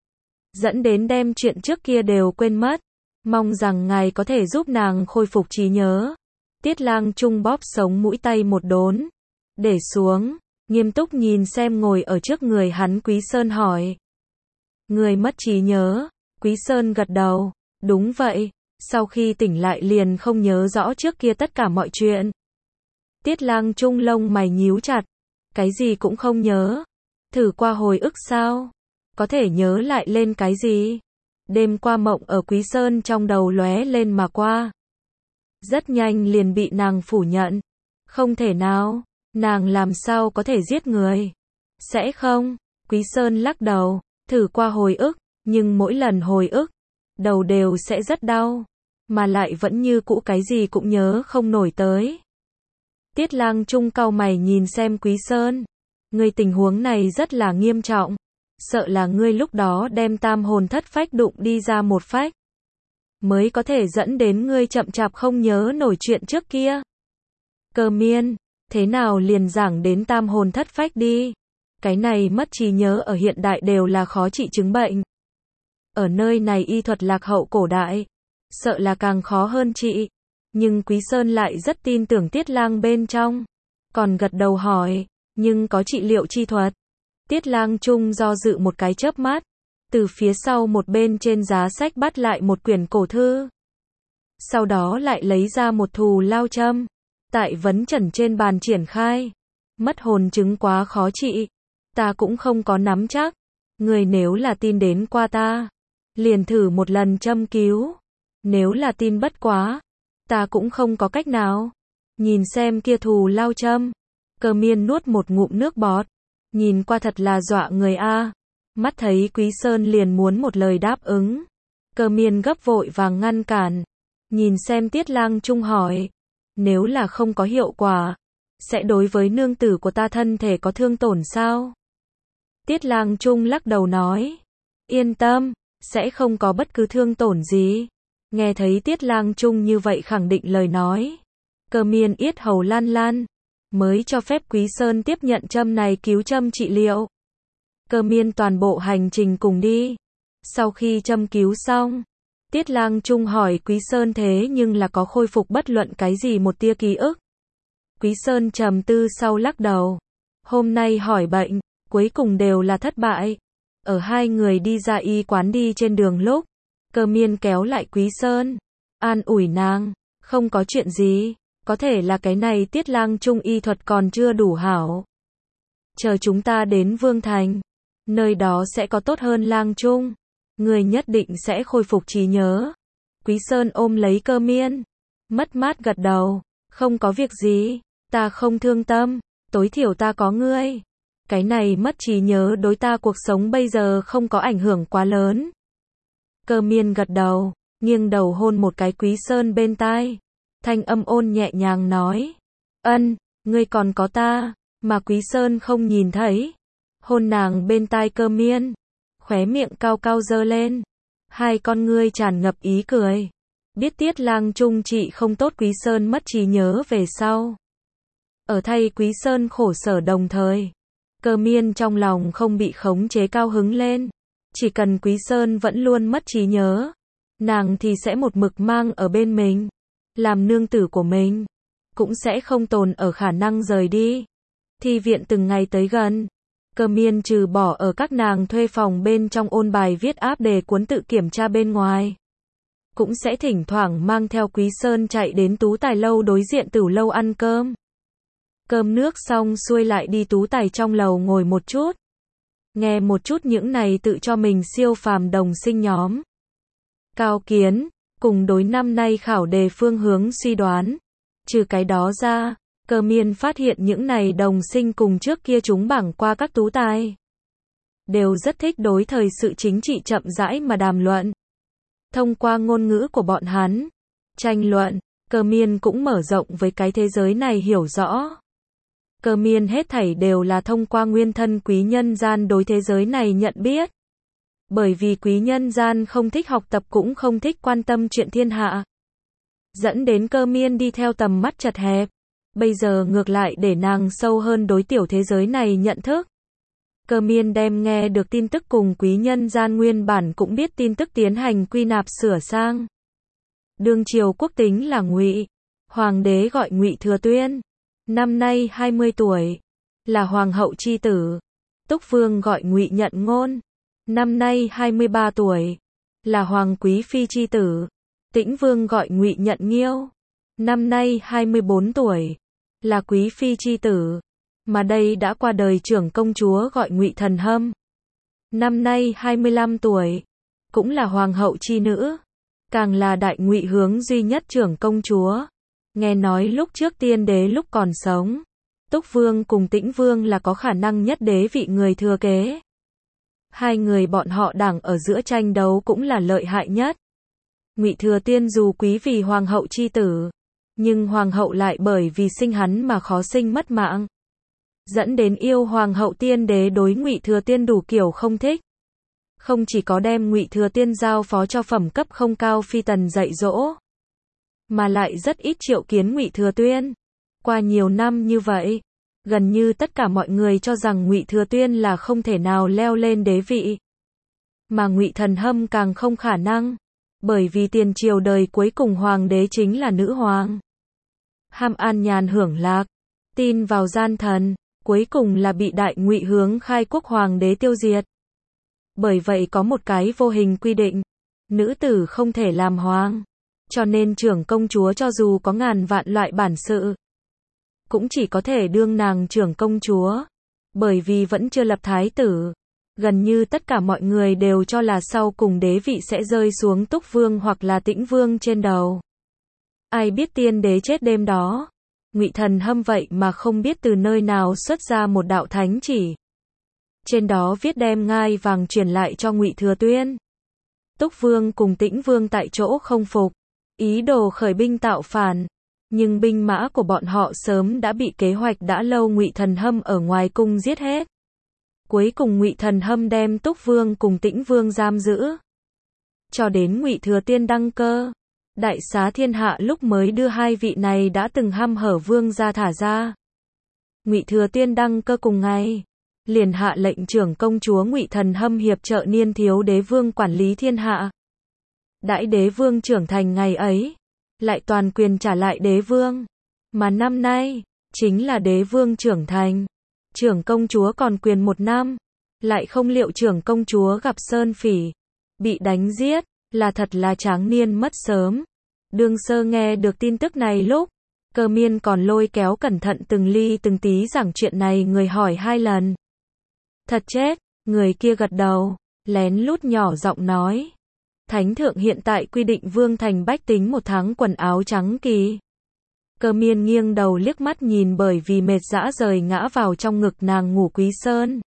dẫn đến đem chuyện trước kia đều quên mất, mong rằng ngài có thể giúp nàng khôi phục trí nhớ. Tiết Lang Trung bóp sống mũi tay một đốn, để xuống, nghiêm túc nhìn xem ngồi ở trước người hắn Quý Sơn hỏi, người mất trí nhớ? Quý Sơn gật đầu, đúng vậy, sau khi tỉnh lại liền không nhớ rõ trước kia tất cả mọi chuyện. Tiết Lang Trung lông mày nhíu chặt, cái gì cũng không nhớ, thử qua hồi ức sao? Có thể nhớ lại lên cái gì? Đêm qua mộng ở Quý Sơn trong đầu lóe lên mà qua, rất nhanh liền bị nàng phủ nhận. Không thể nào, nàng làm sao có thể giết người? Sẽ không. Quý Sơn lắc đầu, thử qua hồi ức, nhưng mỗi lần hồi ức, đầu đều sẽ rất đau, mà lại vẫn như cũ cái gì cũng nhớ không nổi tới. Tiết Lang Trung cau mày nhìn xem Quý Sơn, ngươi tình huống này rất là nghiêm trọng, sợ là ngươi lúc đó đem tam hồn thất phách đụng đi ra một phách, mới có thể dẫn đến ngươi chậm chạp không nhớ nổi chuyện trước kia. Cơ Miên, thế nào liền giảng đến tam hồn thất phách đi? Cái này mất trí nhớ ở hiện đại đều là khó trị chứng bệnh. Ở nơi này y thuật lạc hậu cổ đại, sợ là càng khó hơn trị. Nhưng Quý Sơn lại rất tin tưởng Tiết Lang bên trong, còn gật đầu hỏi, nhưng có trị liệu chi thuật? Tiết Lang Trung do dự một cái chớp mắt, từ phía sau một bên trên giá sách bắt lại một quyển cổ thư. Sau đó lại lấy ra một thù lao châm, tại vấn trần trên bàn triển khai. Mất hồn chứng quá khó trị, ta cũng không có nắm chắc, người nếu là tin đến qua ta, liền thử một lần châm cứu, nếu là tin bất quá, ta cũng không có cách nào. Nhìn xem kia thù lao châm, Cơ Miên nuốt một ngụm nước bọt, nhìn qua thật là dọa người a. Mắt thấy Quý Sơn liền muốn một lời đáp ứng, Cơ Miên gấp vội vàng ngăn cản, nhìn xem Tiết Lang Trung hỏi, nếu là không có hiệu quả, sẽ đối với nương tử của ta thân thể có thương tổn sao? Tiết Lang Trung lắc đầu nói, yên tâm, sẽ không có bất cứ thương tổn gì. Nghe thấy Tiết Lang Trung như vậy khẳng định lời nói, Cơ Miên yết hầu lan lan, mới cho phép Quý Sơn tiếp nhận châm này cứu châm trị liệu. Cơ Miên toàn bộ hành trình cùng đi. Sau khi châm cứu xong, Tiết Lang Trung hỏi Quý Sơn thế nhưng là có khôi phục bất luận cái gì một tia ký ức. Quý Sơn trầm tư sau lắc đầu. Hôm nay hỏi bệnh, cuối cùng đều là thất bại. Ở hai người đi ra y quán đi trên đường lúc, Cơ Miên kéo lại Quý Sơn, an ủi nàng, Không có chuyện gì, có thể là cái này Tiết Lang Trung y thuật còn chưa đủ hảo. Chờ chúng ta đến Vương Thành, nơi đó sẽ có tốt hơn Lang Trung, người nhất định sẽ khôi phục trí nhớ. Quý Sơn ôm lấy Cơ Miên, mất mát gật đầu, không có việc gì, ta không thương tâm, tối thiểu ta có ngươi. Cái này mất trí nhớ đối ta cuộc sống bây giờ không có ảnh hưởng quá lớn. Cơ Miên gật đầu, nghiêng đầu hôn một cái Quý Sơn bên tai. Thanh âm ôn nhẹ nhàng nói, ân, ngươi còn có ta, mà Quý Sơn không nhìn thấy. Hôn nàng bên tai Cơ Miên, khóe miệng cao cao giơ lên. Hai con ngươi tràn ngập ý cười. Biết Tiết Lang Trung trị không tốt Quý Sơn mất trí nhớ về sau. Ở thay Quý Sơn khổ sở đồng thời. Cơ Miên trong lòng không bị khống chế cao hứng lên. Chỉ cần Quý Sơn vẫn luôn mất trí nhớ, nàng thì sẽ một mực mang ở bên mình, làm nương tử của mình, cũng sẽ không tồn ở khả năng rời đi. Thi viện từng ngày tới gần, Cơ Miên trừ bỏ ở các nàng thuê phòng bên trong ôn bài viết áp đề cuốn tự kiểm tra bên ngoài, cũng sẽ thỉnh thoảng mang theo Quý Sơn chạy đến Tú Tài lâu đối diện Tửu lâu ăn cơm. Cơm nước xong xuôi lại đi Tú Tài trong lầu ngồi một chút, nghe một chút những này tự cho mình siêu phàm đồng sinh nhóm cao kiến, cùng đối năm nay khảo đề phương hướng suy đoán. Trừ cái đó ra, Cơ Miên phát hiện những này đồng sinh cùng trước kia chúng bảng qua các tú tài, đều rất thích đối thời sự chính trị chậm rãi mà đàm luận. Thông qua ngôn ngữ của bọn hắn, tranh luận, Cơ Miên cũng mở rộng với cái thế giới này hiểu rõ. Cơ Miên hết thảy đều là thông qua nguyên thân quý nhân gian đối thế giới này nhận biết. Bởi vì quý nhân gian không thích học tập cũng không thích quan tâm chuyện thiên hạ, dẫn đến Cơ Miên đi theo tầm mắt chật hẹp. Bây giờ ngược lại để nàng sâu hơn đối tiểu thế giới này nhận thức. Cơ Miên đem nghe được tin tức cùng quý nhân gian nguyên bản cũng biết tin tức tiến hành quy nạp sửa sang. Đương triều quốc tính là Ngụy, hoàng đế gọi Ngụy Thừa Tuyên, năm nay hai mươi tuổi, là hoàng hậu chi tử. Túc vương gọi Ngụy Nhận Ngôn, năm nay hai mươi ba tuổi, là hoàng quý phi chi tử. Tĩnh vương gọi Ngụy Nhận Nghiêu, năm nay hai mươi bốn tuổi, là quý phi chi tử. Mà đây đã qua đời trưởng công chúa gọi Ngụy Thần Hâm, năm nay hai mươi lăm tuổi, cũng là hoàng hậu chi nữ, càng là đại Ngụy hướng duy nhất trưởng công chúa. Nghe nói lúc trước tiên đế lúc còn sống, Túc vương cùng Tĩnh vương là có khả năng nhất đế vị người thừa kế. Hai người bọn họ đảng ở giữa tranh đấu cũng là lợi hại nhất. Ngụy Thừa Tiên dù quý vì hoàng hậu chi tử, nhưng hoàng hậu lại bởi vì sinh hắn mà khó sinh mất mạng, dẫn đến yêu hoàng hậu tiên đế đối Ngụy Thừa Tiên đủ kiểu không thích. Không chỉ có đem Ngụy Thừa Tiên giao phó cho phẩm cấp không cao phi tần dạy dỗ, mà lại rất ít triệu kiến Ngụy Thừa Tuyên. Qua nhiều năm như vậy, gần như tất cả mọi người cho rằng Ngụy Thừa Tuyên là không thể nào leo lên đế vị, mà Ngụy Thần Hâm càng không khả năng, bởi vì tiền triều đời cuối cùng hoàng đế chính là nữ hoàng. Ham an nhàn hưởng lạc, tin vào gian thần, cuối cùng là bị đại Ngụy hướng khai quốc hoàng đế tiêu diệt. Bởi vậy có một cái vô hình quy định, nữ tử không thể làm hoàng, cho nên trưởng công chúa cho dù có ngàn vạn loại bản sự, cũng chỉ có thể đương nàng trưởng công chúa, bởi vì vẫn chưa lập thái tử. Gần như tất cả mọi người đều cho là sau cùng đế vị sẽ rơi xuống Túc vương hoặc là Tĩnh vương trên đầu. Ai biết tiên đế chết đêm đó, Ngụy Thần Hâm vậy mà không biết từ nơi nào xuất ra một đạo thánh chỉ. Trên đó viết đem ngai vàng truyền lại cho Ngụy Thừa Tuyên. Túc vương cùng Tĩnh vương tại chỗ không phục, ý đồ khởi binh tạo phản, nhưng binh mã của bọn họ sớm đã bị kế hoạch đã lâu Ngụy Thần Hâm ở ngoài cung giết hết. Cuối cùng Ngụy Thần Hâm đem Túc vương cùng Tĩnh vương giam giữ, cho đến Ngụy Thừa Tiên đăng cơ, đại xá thiên hạ lúc mới đưa hai vị này đã từng hăm hở vương ra thả ra. Ngụy Thừa Tiên đăng cơ cùng ngày, liền hạ lệnh trưởng công chúa Ngụy Thần Hâm hiệp trợ niên thiếu đế vương quản lý thiên hạ. Đãi đế vương trưởng thành ngày ấy, lại toàn quyền trả lại đế vương. Mà năm nay, chính là đế vương trưởng thành. Trưởng công chúa còn quyền một năm, lại không liệu trưởng công chúa gặp sơn phỉ, bị đánh giết, là thật là tráng niên mất sớm. Đương Sơ nghe được tin tức này lúc, Cơ Miên còn lôi kéo cẩn thận từng ly từng tí giảng chuyện này người hỏi hai lần. Thật chết, người kia gật đầu, lén lút nhỏ giọng nói. Thánh thượng hiện tại quy định vương thành bách tính một tháng quần áo trắng kỳ. Cơ Miên nghiêng đầu liếc mắt nhìn bởi vì mệt dã rời ngã vào trong ngực nàng ngủ Quý Sơn.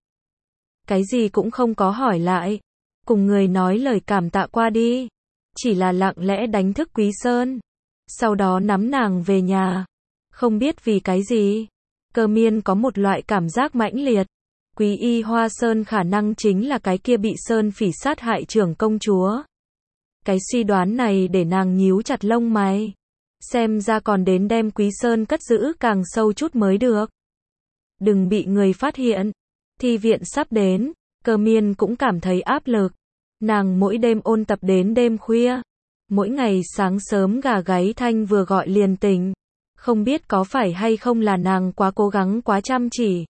Cái gì cũng không có hỏi lại, cùng người nói lời cảm tạ qua đi, chỉ là lặng lẽ đánh thức Quý Sơn, sau đó nắm nàng về nhà. Không biết vì cái gì, Cơ Miên có một loại cảm giác mãnh liệt, Quý Y Hoa Sơn khả năng chính là cái kia bị Sơn Phỉ sát hại trưởng công chúa. Cái suy đoán này để nàng nhíu chặt lông mày, xem ra còn đến đem Quý Sơn cất giữ càng sâu chút mới được. Đừng bị người phát hiện, thi viện sắp đến, Cơ Miên cũng cảm thấy áp lực. Nàng mỗi đêm ôn tập đến đêm khuya, mỗi ngày sáng sớm gà gáy thanh vừa gọi liền tỉnh. Không biết có phải hay không là nàng quá cố gắng quá chăm chỉ,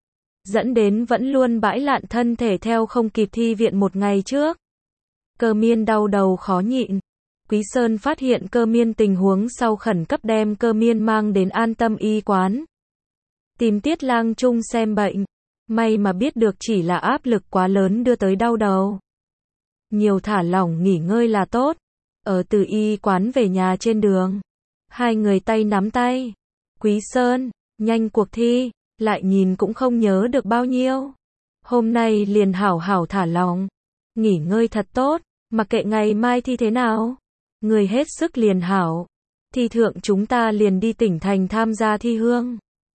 dẫn đến vẫn luôn bãi lạn thân thể theo không kịp thi viện một ngày trước. Cơ Miên đau đầu khó nhịn. Quý Sơn phát hiện Cơ Miên tình huống sau khẩn cấp đem Cơ Miên mang đến An Tâm y quán, tìm Tiết Lang Trung xem bệnh. May mà biết được chỉ là áp lực quá lớn đưa tới đau đầu. Nhiều thả lỏng nghỉ ngơi là tốt. Ở từ y quán về nhà trên đường, hai người tay nắm tay. Quý Sơn, nhanh cuộc thi, lại nhìn cũng không nhớ được bao nhiêu. Hôm nay liền hảo hảo thả lỏng, nghỉ ngơi thật tốt, mặc kệ ngày mai thi thế nào. Người hết sức liền hảo. Thi thượng chúng ta liền đi tỉnh thành tham gia thi hương.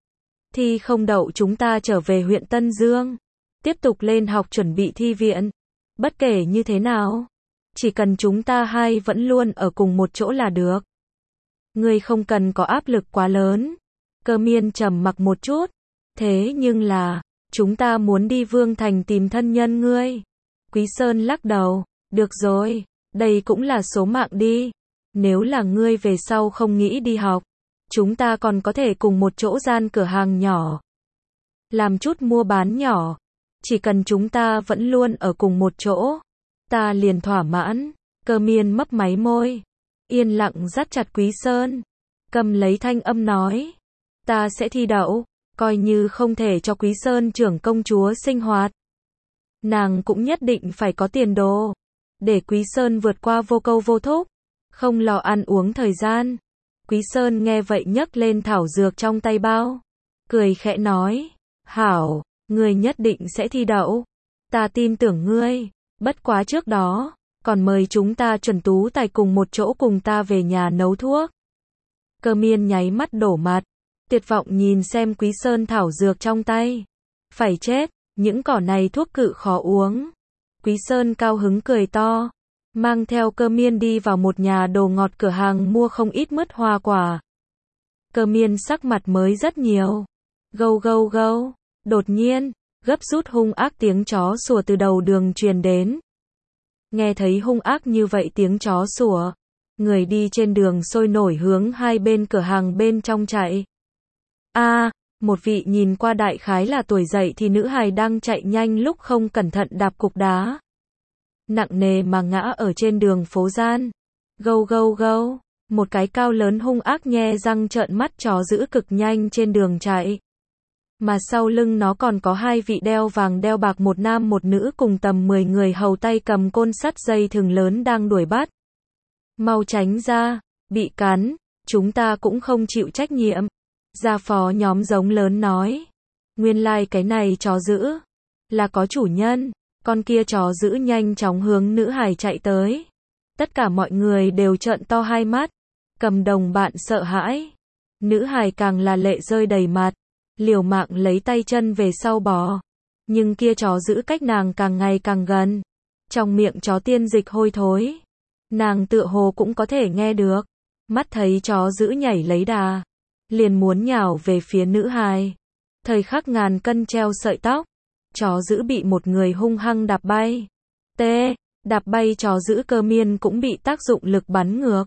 Thi không đậu chúng ta trở về huyện Tân Dương, tiếp tục lên học chuẩn bị thi viện. Bất kể như thế nào, chỉ cần chúng ta hai vẫn luôn ở cùng một chỗ là được. Ngươi không cần có áp lực quá lớn. Cơ Miên trầm mặc một chút. Thế nhưng là, chúng ta muốn đi Vương Thành tìm thân nhân ngươi. Quý Sơn lắc đầu. Được rồi, đây cũng là số mạng đi. Nếu là ngươi về sau không nghĩ đi học, chúng ta còn có thể cùng một chỗ gian cửa hàng nhỏ, làm chút mua bán nhỏ. Chỉ cần chúng ta vẫn luôn ở cùng một chỗ, ta liền thỏa mãn. Cơ Miên mấp máy môi, yên lặng dắt chặt Quý Sơn, cầm lấy thanh âm nói. Ta sẽ thi đậu, coi như không thể cho Quý Sơn trưởng công chúa sinh hoạt, nàng cũng nhất định phải có tiền đồ, để Quý Sơn vượt qua vô câu vô thúc, không lo ăn uống thời gian. Quý Sơn nghe vậy nhấc lên thảo dược trong tay bao, cười khẽ nói. Hảo, ngươi nhất định sẽ thi đậu. Ta tin tưởng ngươi. Bất quá trước đó, còn mời chúng ta chuẩn tú tài cùng một chỗ cùng ta về nhà nấu thuốc. Cơ Miên nháy mắt đổ mặt, tuyệt vọng nhìn xem Quý Sơn thảo dược trong tay. Phải chết, những cỏ này thuốc cự khó uống. Quý Sơn cao hứng cười to, mang theo Cơ Miên đi vào một nhà đồ ngọt cửa hàng mua không ít mứt hoa quả. Cơ Miên sắc mặt mới rất nhiều. Gâu gâu gâu. Đột nhiên, gấp rút hung ác tiếng chó sủa từ đầu đường truyền đến. Nghe thấy hung ác như vậy tiếng chó sủa, người đi trên đường sôi nổi hướng hai bên cửa hàng bên trong chạy. A, à, một vị nhìn qua đại khái là tuổi dậy thì nữ hài đang chạy nhanh lúc không cẩn thận đạp cục đá, nặng nề mà ngã ở trên đường phố gian. Gâu gâu gâu, một cái cao lớn hung ác nhe răng trợn mắt chó dữ cực nhanh trên đường chạy. Mà sau lưng nó còn có hai vị đeo vàng đeo bạc, một nam một nữ cùng tầm mười người hầu tay cầm côn sắt dây thừng lớn đang đuổi bắt. Mau tránh ra, bị cắn, chúng ta cũng không chịu trách nhiệm. Gia phó nhóm giống lớn nói. Nguyên lai like cái này chó dữ là có chủ nhân. Con kia chó dữ nhanh chóng hướng nữ hài chạy tới. Tất cả mọi người đều trợn to hai mắt. Cầm đồng bạn sợ hãi. Nữ hài càng là lệ rơi đầy mặt, liều mạng lấy tay chân về sau bò. Nhưng kia chó dữ cách nàng càng ngày càng gần. Trong miệng chó tiên dịch hôi thối. Nàng tựa hồ cũng có thể nghe được. Mắt thấy chó dữ nhảy lấy đà, liền muốn nhào về phía nữ hài. Thời khắc ngàn cân treo sợi tóc, chó dữ bị một người hung hăng đạp bay. Tê, đạp bay chó dữ Cơ Miên cũng bị tác dụng lực bắn ngược,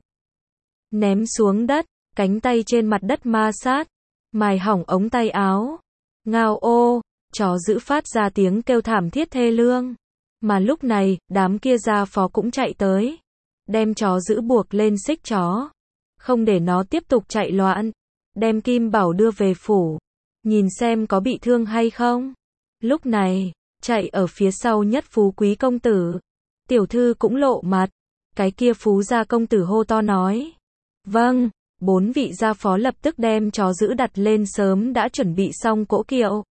ném xuống đất, cánh tay trên mặt đất ma sát, mài hỏng ống tay áo. Ngao ô, chó dữ phát ra tiếng kêu thảm thiết thê lương. Mà lúc này, đám kia gia phó cũng chạy tới, đem chó dữ buộc lên xích chó. không để nó tiếp tục chạy loạn, đem kim bảo đưa về phủ, nhìn xem có bị thương hay không. Lúc này, chạy ở phía sau nhất Phú Quý công tử, tiểu thư cũng lộ mặt, cái kia Phú gia công tử hô to nói. Vâng, bốn vị gia phó lập tức đem chó giữ đặt lên sớm đã chuẩn bị xong cỗ kiệu.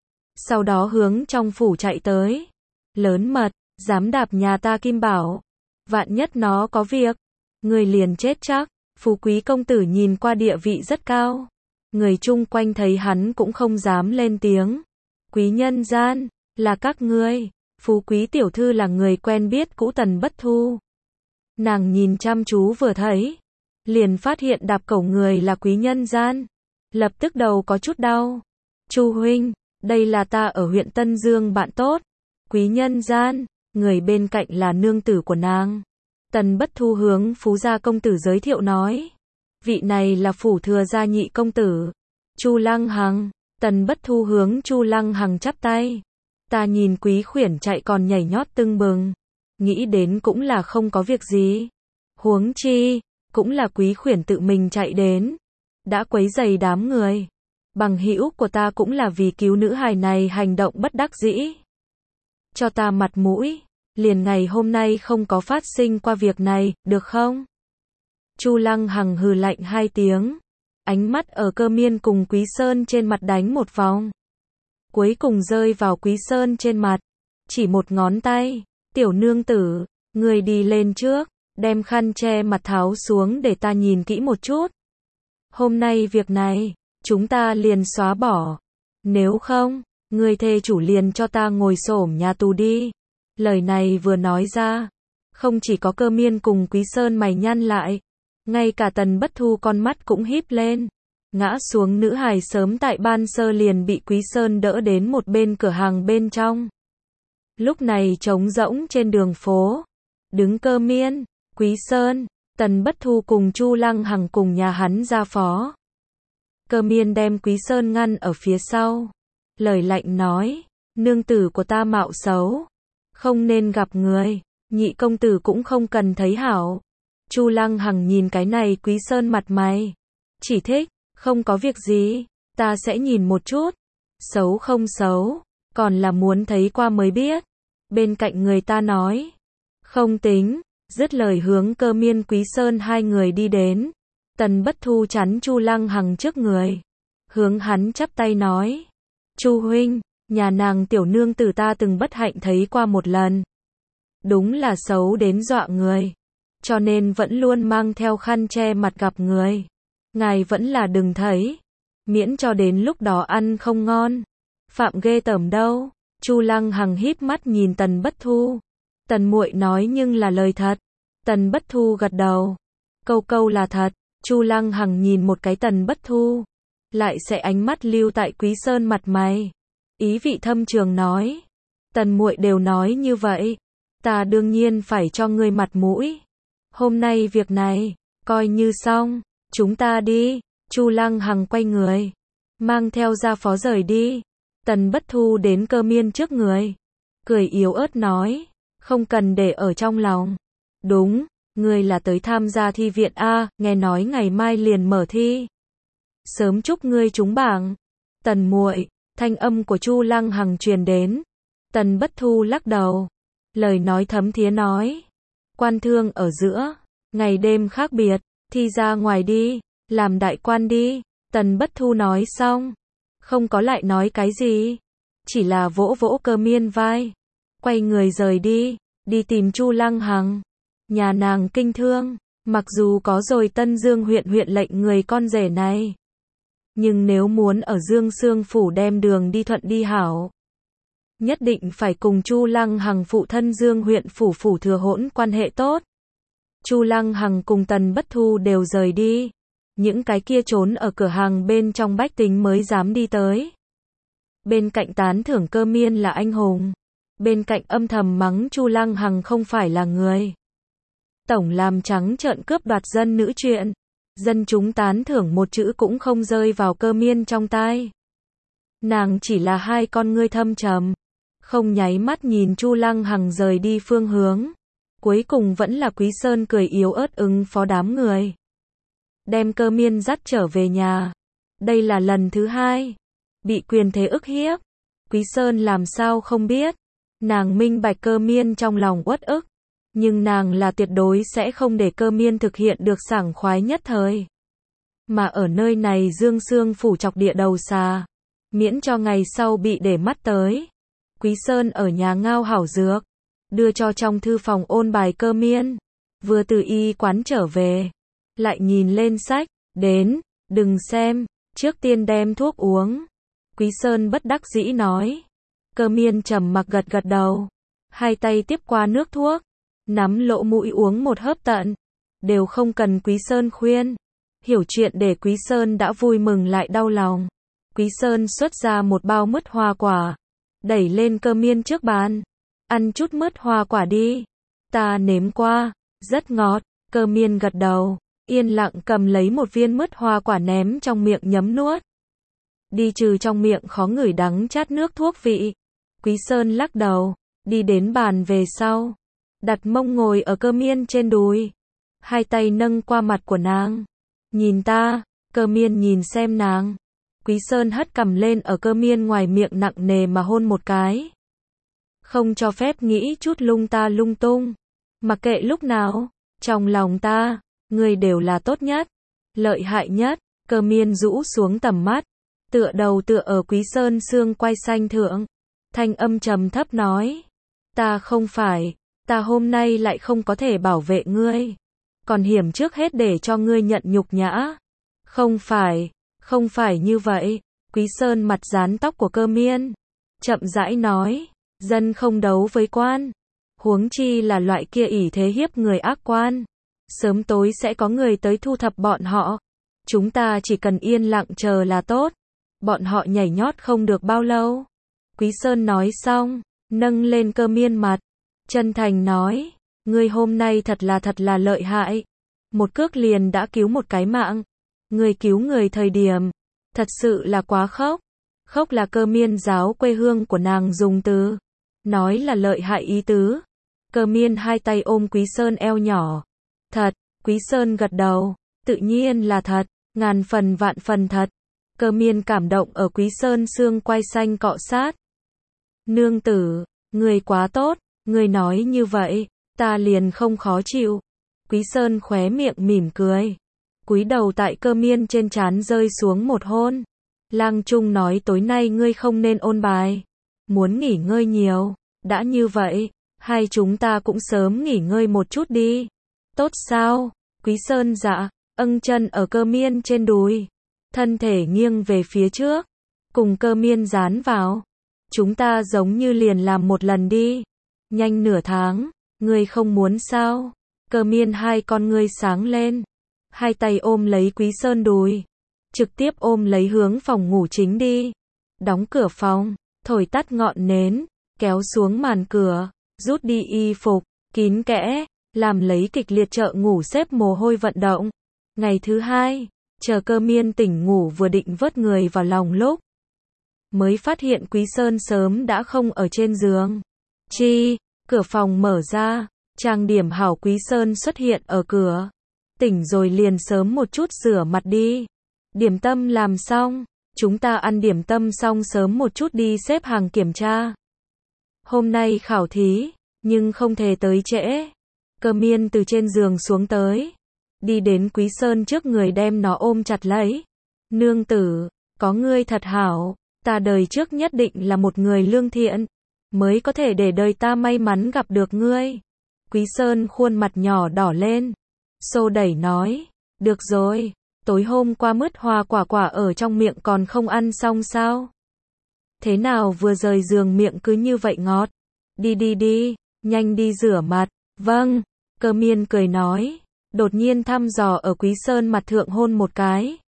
Sau đó hướng trong phủ chạy tới. Lớn mật, dám đạp nhà ta kim bảo. Vạn nhất nó có việc, người liền chết chắc. Phú Quý công tử nhìn qua địa vị rất cao. Người chung quanh thấy hắn cũng không dám lên tiếng. Quý nhân gian, là các ngươi. Phú Quý tiểu thư là người quen biết cũ Tần Bất Thu. Nàng nhìn chăm chú vừa thấy, liền phát hiện đạp cẩu người là quý nhân gian. Lập tức đầu có chút đau. Chu huynh, đây là ta ở huyện Tân Dương bạn tốt. Quý nhân gian, người bên cạnh là nương tử của nàng. Tần Bất Thu hướng Phú gia công tử giới thiệu nói. Vị này là phủ thừa gia nhị công tử. Chu Lăng Hằng. Tần Bất Thu hướng Chu Lăng Hằng chắp tay. Ta nhìn quý khuyển chạy còn nhảy nhót tưng bừng. Nghĩ đến cũng là không có việc gì. Huống chi, cũng là quý khuyển tự mình chạy đến. Đã quấy rầy đám người. Bằng hữu của ta cũng là vì cứu nữ hài này hành động bất đắc dĩ. Cho ta mặt mũi. Liền ngày hôm nay không có phát sinh qua việc này, được không? Chu Lăng Hằng hừ lạnh hai tiếng. Ánh mắt ở Cơ Miên cùng Quý Sơn trên mặt đánh một vòng. Cuối cùng rơi vào Quý Sơn trên mặt. Chỉ một ngón tay. Tiểu nương tử, người đi lên trước, đem khăn che mặt tháo xuống để ta nhìn kỹ một chút. Hôm nay việc này, chúng ta liền xóa bỏ. Nếu không, người thê chủ liền cho ta ngồi xổm nhà tù đi. Lời này vừa nói ra, không chỉ có Cơ Miên cùng Quý Sơn mày nhăn lại, ngay cả Tần Bất Thu con mắt cũng híp lên. Ngã xuống nữ hài sớm tại ban sơ liền bị Quý Sơn đỡ đến một bên cửa hàng bên trong. Lúc này trống rỗng trên đường phố, đứng Cơ Miên, Quý Sơn, Tần Bất Thu cùng Chu Lăng Hằng cùng nhà hắn gia phó. Cơ Miên đem Quý Sơn ngăn ở phía sau, lời lạnh nói, nương tử của ta mạo xấu, không nên gặp người, nhị công tử cũng không cần thấy hảo. Chu Lăng Hằng nhìn cái này Quý Sơn mặt mày, chỉ thích, không có việc gì, ta sẽ nhìn một chút, xấu không xấu, còn là muốn thấy qua mới biết. Bên cạnh người ta nói, không tính, dứt lời hướng Cơ Miên Quý Sơn hai người đi đến. Tần Bất Thu chắn Chu Lăng Hằng trước người, hướng hắn chắp tay nói, Chu huynh, nhà nàng tiểu nương tử ta từng bất hạnh thấy qua một lần. Đúng là xấu đến dọa người, cho nên vẫn luôn mang theo khăn che mặt gặp người. Ngài vẫn là đừng thấy, miễn cho đến lúc đó ăn không ngon. Phạm ghê tởm đâu. Chu Lăng Hằng híp mắt nhìn Tần Bất Thu. Tần muội nói nhưng là lời thật. Tần Bất Thu gật đầu. Câu câu là thật. Chu Lăng Hằng nhìn một cái Tần Bất Thu, lại sẽ ánh mắt lưu tại Quý Sơn mặt mày. Ý vị thâm trường nói. Tần muội đều nói như vậy, ta đương nhiên phải cho ngươi mặt mũi. Hôm nay việc này, coi như xong, chúng ta đi. Chu Lăng Hằng quay người, mang theo gia phó rời đi. Tần Bất Thu đến Cơ Miên trước người, cười yếu ớt nói, không cần để ở trong lòng. Đúng, ngươi là tới tham gia thi viện a, nghe nói ngày mai liền mở thi. Sớm chúc ngươi trúng bảng. Tần muội, thanh âm của Chu Lăng Hằng truyền đến. Tần Bất Thu lắc đầu, lời nói thấm thía nói, quan thương ở giữa, ngày đêm khác biệt, thi ra ngoài đi, làm đại quan đi. Tần Bất Thu nói xong, không có lại nói cái gì, chỉ là vỗ vỗ Cơ Miên vai, quay người rời đi, đi tìm Chu Lăng Hằng. Nhà nàng kinh thương, mặc dù có rồi Tân Dương huyện huyện lệnh người con rể này, nhưng nếu muốn ở Dương Xương phủ đem đường đi thuận đi hảo, nhất định phải cùng Chu Lăng Hằng phụ thân Dương huyện phủ phủ thừa hỗn quan hệ tốt. Chu Lăng Hằng cùng Tần Bất Thu đều rời đi, những cái kia trốn ở cửa hàng bên trong bách tính mới dám đi tới. Bên cạnh tán thưởng Cơ Miên là anh hùng, bên cạnh âm thầm mắng Chu Lăng Hằng không phải là người. Tổng làm trắng trợn cướp đoạt dân nữ chuyện, dân chúng tán thưởng một chữ cũng không rơi vào Cơ Miên trong tai. Nàng chỉ là hai con ngươi thâm trầm, không nháy mắt nhìn Chu Lăng Hằng rời đi phương hướng. Cuối cùng vẫn là Quý Sơn cười yếu ớt ứng phó đám người. đem Cơ Miên dắt trở về nhà. Đây là lần thứ hai bị quyền thế ức hiếp. Quý Sơn làm sao không biết. Nàng minh bạch Cơ Miên trong lòng uất ức, nhưng nàng là tuyệt đối sẽ không để Cơ Miên thực hiện được sảng khoái nhất thời. Mà ở nơi này Dương Xương phủ chọc địa đầu xà, miễn cho ngày sau bị để mắt tới. Quý Sơn ở nhà ngao hảo dược, đưa cho trong thư phòng ôn bài Cơ Miên. Vừa từ y quán trở về, lại nhìn lên sách, đến, đừng xem, trước tiên đem thuốc uống. Quý Sơn bất đắc dĩ nói. Cơ Miên trầm mặc gật gật đầu, hai tay tiếp qua nước thuốc, nắm lỗ mũi uống một hớp tận, đều không cần Quý Sơn khuyên. Hiểu chuyện để Quý Sơn đã vui mừng lại đau lòng. Quý Sơn xuất ra một bao mứt hoa quả, đẩy lên Cơ Miên trước bàn. Ăn chút mứt hoa quả đi. Ta nếm qua, rất ngọt. Cơ Miên gật đầu, yên lặng cầm lấy một viên mứt hoa quả ném trong miệng nhấm nuốt. Đi trừ trong miệng khó ngửi đắng chát nước thuốc vị. Quý Sơn lắc đầu, đi đến bàn về sau, đặt mông ngồi ở Cơ Miên trên đùi, hai tay nâng qua mặt của nàng. Nhìn ta. Cơ Miên nhìn xem nàng. Quý Sơn hất cằm lên ở Cơ Miên ngoài miệng nặng nề mà hôn một cái. Không cho phép nghĩ chút lung ta lung tung. Mặc kệ lúc nào, trong lòng ta, ngươi đều là tốt nhất, lợi hại nhất. Cơ Miên rũ xuống tầm mắt, tựa đầu tựa ở Quý Sơn xương quai xanh thượng, thanh âm trầm thấp nói. Ta không phải, ta hôm nay lại không có thể bảo vệ ngươi, còn hiểm trước hết để cho ngươi nhận nhục nhã. Không phải, không phải như vậy. Quý Sơn mặt dán tóc của Cơ Miên, chậm rãi nói, dân không đấu với quan, huống chi là loại kia ỷ thế hiếp người ác quan. Sớm tối sẽ có người tới thu thập bọn họ, chúng ta chỉ cần yên lặng chờ là tốt. Bọn họ nhảy nhót không được bao lâu. Quý Sơn nói xong, nâng lên Cơ Miên mặt, chân thành nói, ngươi hôm nay thật là thật là lợi hại, một cước liền đã cứu một cái mạng. Ngươi cứu người thời điểm, thật sự là quá khốc. Khốc là Cơ Miên giáo quê hương của nàng dùng từ, nói là lợi hại ý tứ. Cơ Miên hai tay ôm Quý Sơn eo nhỏ. Thật. Quý Sơn gật đầu, tự nhiên là thật, ngàn phần vạn phần thật. Cơ Miên cảm động ở Quý Sơn xương quai xanh cọ sát. Nương tử, người quá tốt, người nói như vậy, ta liền không khó chịu. Quý Sơn khóe miệng mỉm cười, cúi đầu tại Cơ Miên trên trán rơi xuống một hôn. Lang Trung nói tối nay ngươi không nên ôn bài, muốn nghỉ ngơi nhiều. Đã như vậy, hai chúng ta cũng sớm nghỉ ngơi một chút đi. Tốt sao? Quý Sơn dạ, âng chân ở Cơ Miên trên đùi, thân thể nghiêng về phía trước, cùng Cơ Miên dán vào. Chúng ta giống như liền làm một lần đi. Nhanh nửa tháng, ngươi không muốn sao? Cơ Miên hai con ngươi sáng lên, hai tay ôm lấy Quý Sơn đùi, trực tiếp ôm lấy hướng phòng ngủ chính đi. Đóng cửa phòng, thổi tắt ngọn nến, kéo xuống màn cửa, rút đi y phục, kín kẽ, làm lấy kịch liệt trợ ngủ xếp mồ hôi vận động. Ngày thứ hai, chờ Cơ Miên tỉnh ngủ vừa định vớt người vào lòng lúc, mới phát hiện Quý Sơn sớm đã không ở trên giường. Chi, cửa phòng mở ra, trang điểm hảo Quý Sơn xuất hiện ở cửa. Tỉnh rồi liền sớm một chút rửa mặt đi. Điểm tâm làm xong, chúng ta ăn điểm tâm xong sớm một chút đi xếp hàng kiểm tra. Hôm nay khảo thí, nhưng không thể tới trễ. Cơ Miên từ trên giường xuống tới, đi đến Quý Sơn trước người đem nó ôm chặt lấy. Nương tử, có ngươi thật hảo, ta đời trước nhất định là một người lương thiện, mới có thể để đời ta may mắn gặp được ngươi. Quý Sơn khuôn mặt nhỏ đỏ lên, xô đẩy nói, được rồi, tối hôm qua mứt hoa quả quả ở trong miệng còn không ăn xong sao? Thế nào vừa rời giường miệng cứ như vậy ngọt? Đi đi đi, nhanh đi rửa mặt. Vâng, Cơ Miên cười nói, đột nhiên thăm dò ở Quý Sơn mặt thượng hôn một cái.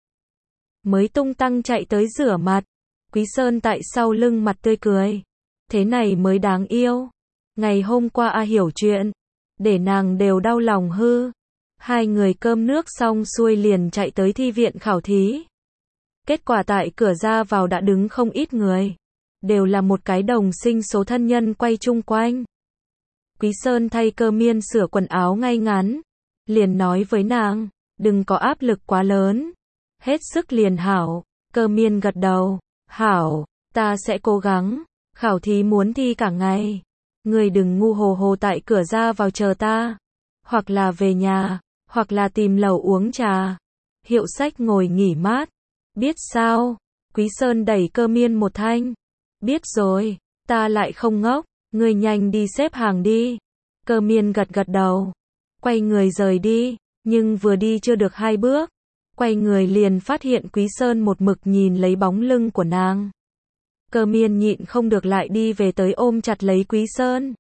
Mới tung tăng chạy tới rửa mặt. Quý Sơn tại sau lưng mặt tươi cười. Thế này mới đáng yêu. Ngày hôm qua A hiểu chuyện, để nàng đều đau lòng hư. Hai người cơm nước xong xuôi liền chạy tới thi viện khảo thí. Kết quả tại cửa ra vào đã đứng không ít người. Đều là một cái đồng sinh số thân nhân quay chung quanh. Quý Sơn thay Cơ Miên sửa quần áo ngay ngắn. Liền nói với nàng, đừng có áp lực quá lớn. Hết sức liền hảo. Cơ miên gật đầu. Hảo, ta sẽ cố gắng. Khảo thí muốn thi cả ngày. Người đừng ngu hồ hồ tại cửa ra vào chờ ta. Hoặc là về nhà, hoặc là tìm lầu uống trà. Hiệu sách ngồi nghỉ mát. Biết sao? Quý Sơn đẩy Cơ miên một thanh. Biết rồi, ta lại không ngốc. Người nhanh đi xếp hàng đi. Cơ miên gật gật đầu. Quay người rời đi. Nhưng vừa đi chưa được hai bước. Quay người liền phát hiện Quý Sơn một mực nhìn lấy bóng lưng của nàng. Cơ miên nhịn không được lại đi về tới ôm chặt lấy Quý Sơn.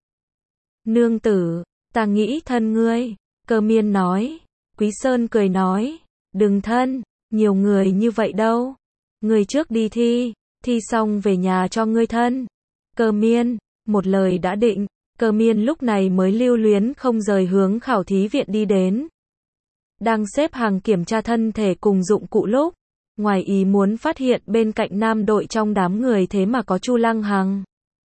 Nương tử, ta nghĩ thân ngươi. Cơ miên nói. Quý Sơn cười nói. Đừng thân, nhiều người như vậy đâu. Ngươi trước đi thi, thi xong về nhà cho ngươi thân. Cơ miên, một lời đã định. Cơ miên lúc này mới lưu luyến không rời hướng khảo thí viện đi đến. Đang xếp hàng kiểm tra thân thể cùng dụng cụ lúc, ngoài ý muốn phát hiện bên cạnh nam đội trong đám người thế mà có Chu Lăng Hằng.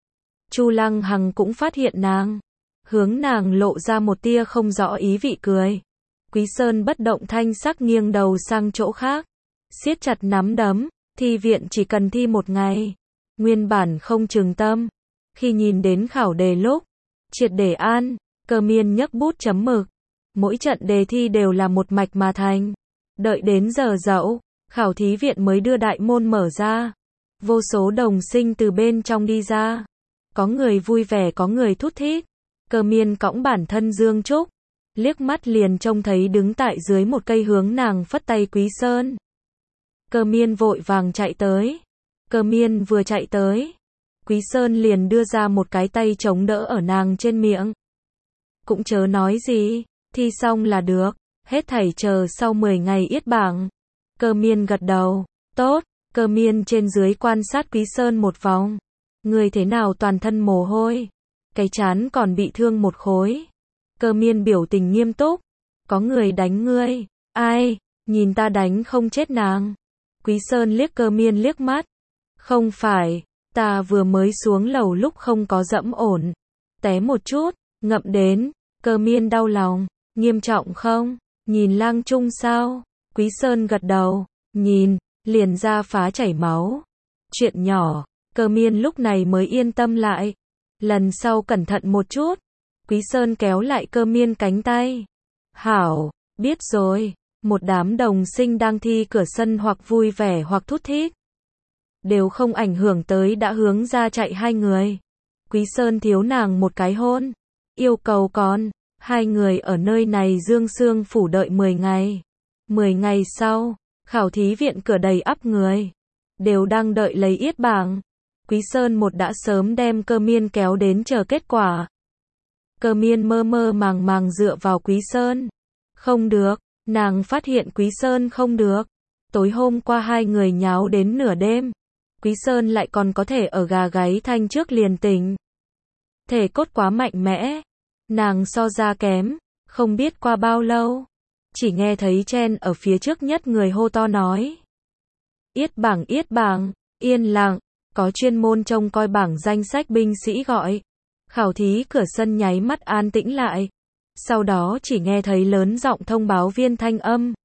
Chu Lăng Hằng cũng phát hiện nàng, hướng nàng lộ ra một tia không rõ ý vị cười. Quý Sơn bất động thanh sắc nghiêng đầu sang chỗ khác, siết chặt nắm đấm, thi viện chỉ cần thi một ngày. Nguyên bản không chừng tâm, khi nhìn đến khảo đề lúc, triệt để an. Cơ miên nhấc bút chấm mực. Mỗi trận đề thi đều là một mạch mà thành. Đợi đến giờ dậu, khảo thí viện mới đưa đại môn mở ra. Vô số đồng sinh từ bên trong đi ra. Có người vui vẻ có người thút thít. Cơ miên cõng bản thân Dương Trúc. Liếc mắt liền trông thấy đứng tại dưới một cây hướng nàng phất tay Quý Sơn. Cơ miên vội vàng chạy tới. Cơ miên vừa chạy tới. Quý Sơn liền đưa ra một cái tay chống đỡ ở nàng trên miệng. Cũng chớ nói gì. Thi xong là được, hết thảy chờ sau mười ngày yết bảng. Cơ miên gật đầu, tốt. Cơ miên trên dưới quan sát Quý Sơn một vòng. Người thế nào toàn thân mồ hôi, cái trán còn bị thương một khối. Cơ miên biểu tình nghiêm túc. Có người đánh ngươi. Ai? Nhìn ta đánh không chết nàng. Quý Sơn liếc Cơ miên liếc mắt. Không phải, ta vừa mới xuống lầu lúc không có dẫm ổn, té một chút, ngậm đến. Cơ miên đau lòng. Nghiêm trọng không? Nhìn lang trung sao? Quý Sơn gật đầu. Nhìn, liền ra phá chảy máu. Chuyện nhỏ. Cơ miên lúc này mới yên tâm lại. Lần sau cẩn thận một chút. Quý Sơn kéo lại Cơ miên cánh tay. Hảo, biết rồi. Một đám đồng sinh đang thi cửa sân hoặc vui vẻ hoặc thút thít. Đều không ảnh hưởng tới đã hướng ra chạy hai người. Quý Sơn thiếu nàng một cái hôn. Yêu cầu còn. Hai người ở nơi này Dương Sương phủ đợi mười ngày. mười ngày sau, khảo thí viện cửa đầy ắp người. Đều đang đợi lấy yết bảng. Quý Sơn một đã sớm đem Cơ miên kéo đến chờ kết quả. Cơ miên mơ mơ màng màng dựa vào Quý Sơn. Không được, nàng phát hiện Quý Sơn không được. Tối hôm qua hai người nháo đến nửa đêm. Quý Sơn lại còn có thể ở gà gáy thanh trước liền tỉnh. Thể cốt quá mạnh mẽ. Nàng so ra kém, không biết qua bao lâu. Chỉ nghe thấy chen ở phía trước nhất người hô to nói. Yết bảng yết bảng, yên lặng, có chuyên môn trông coi bảng danh sách binh sĩ gọi. Khảo thí cửa sân nháy mắt an tĩnh lại. Sau đó chỉ nghe thấy lớn giọng thông báo viên thanh âm.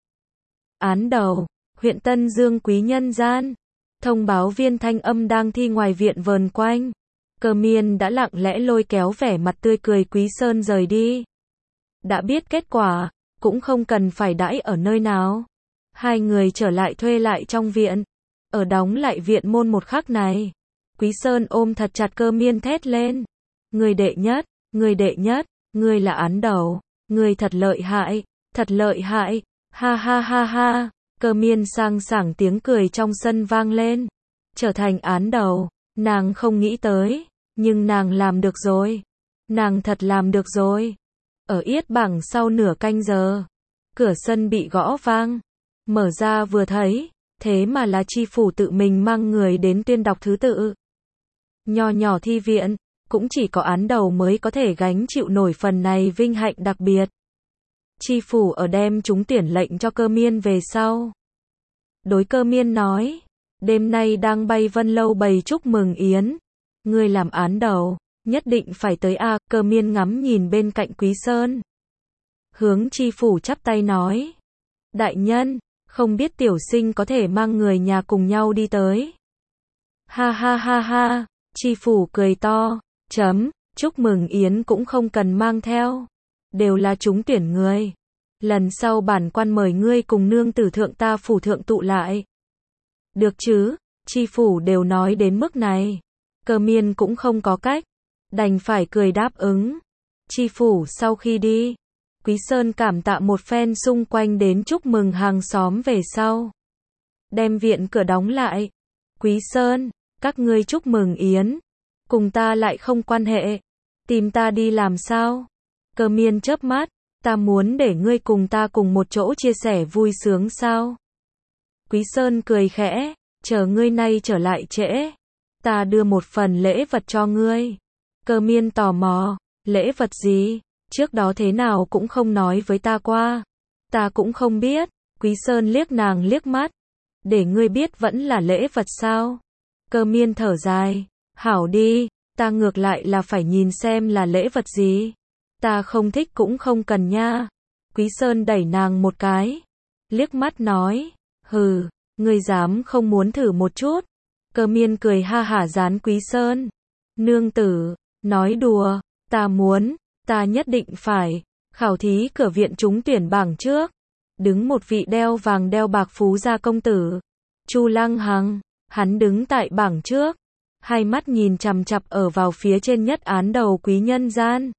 Án đầu, huyện Tân Dương quý nhân gian. Thông báo viên thanh âm đang thi ngoài viện vờn quanh. Cơ miên đã lặng lẽ lôi kéo vẻ mặt tươi cười Quý Sơn rời đi. Đã biết kết quả, cũng không cần phải đãi ở nơi nào. Hai người trở lại thuê lại trong viện. Ở đóng lại viện môn một khắc này. Quý Sơn ôm thật chặt Cơ miên thét lên. Người đệ nhất, người đệ nhất, người là án đầu. Người thật lợi hại, thật lợi hại. Ha ha ha ha. Cơ miên sang sảng tiếng cười trong sân vang lên. Trở thành án đầu. Nàng không nghĩ tới, nhưng nàng làm được rồi. Nàng thật làm được rồi. Ở yết bảng sau nửa canh giờ, cửa sân bị gõ vang. Mở ra vừa thấy, thế mà là tri phủ tự mình mang người đến tuyên đọc thứ tự. Nho nhỏ thi viện, cũng chỉ có án đầu mới có thể gánh chịu nổi phần này vinh hạnh đặc biệt. Tri phủ ở đem chúng tuyển lệnh cho Cơ miên về sau. Đối Cơ miên nói. Đêm nay đang bay Vân Lâu bày chúc mừng yến. Ngươi làm án đầu, nhất định phải tới a. Cơ miên ngắm nhìn bên cạnh Quý Sơn. Hướng tri phủ chắp tay nói. Đại nhân, không biết tiểu sinh có thể mang người nhà cùng nhau đi tới. Ha ha ha ha, tri phủ cười to, chấm, chúc mừng yến cũng không cần mang theo. Đều là trúng tuyển người. Lần sau bản quan mời ngươi cùng nương tử thượng ta phủ thượng tụ lại. Được chứ, tri phủ đều nói đến mức này. Cơ miên cũng không có cách. Đành phải cười đáp ứng. Tri phủ sau khi đi. Quý Sơn cảm tạ một phen xung quanh đến chúc mừng hàng xóm về sau. Đem viện cửa đóng lại. Quý Sơn, các ngươi chúc mừng yến. Cùng ta lại không quan hệ. Tìm ta đi làm sao? Cơ miên chớp mắt. Ta muốn để ngươi cùng ta cùng một chỗ chia sẻ vui sướng sao? Quý Sơn cười khẽ. Chờ ngươi nay trở lại trễ. Ta đưa một phần lễ vật cho ngươi. Cơ miên tò mò. Lễ vật gì? Trước đó thế nào cũng không nói với ta qua. Ta cũng không biết. Quý Sơn liếc nàng liếc mắt. Để ngươi biết vẫn là lễ vật sao? Cơ miên thở dài. Hảo đi, ta ngược lại là phải nhìn xem là lễ vật gì. Ta không thích cũng không cần nha. Quý Sơn đẩy nàng một cái. Liếc mắt nói. Hừ, ngươi dám không muốn thử một chút. Cơ miên cười ha hả dán Quý Sơn. Nương tử, nói đùa, ta muốn, ta nhất định phải. Khảo thí cửa viện trúng tuyển bảng trước. Đứng một vị đeo vàng đeo bạc phú gia công tử. Chu Lăng Hằng, hắn đứng tại bảng trước. Hai mắt nhìn chằm chằm ở vào phía trên nhất án đầu quý nhân gian.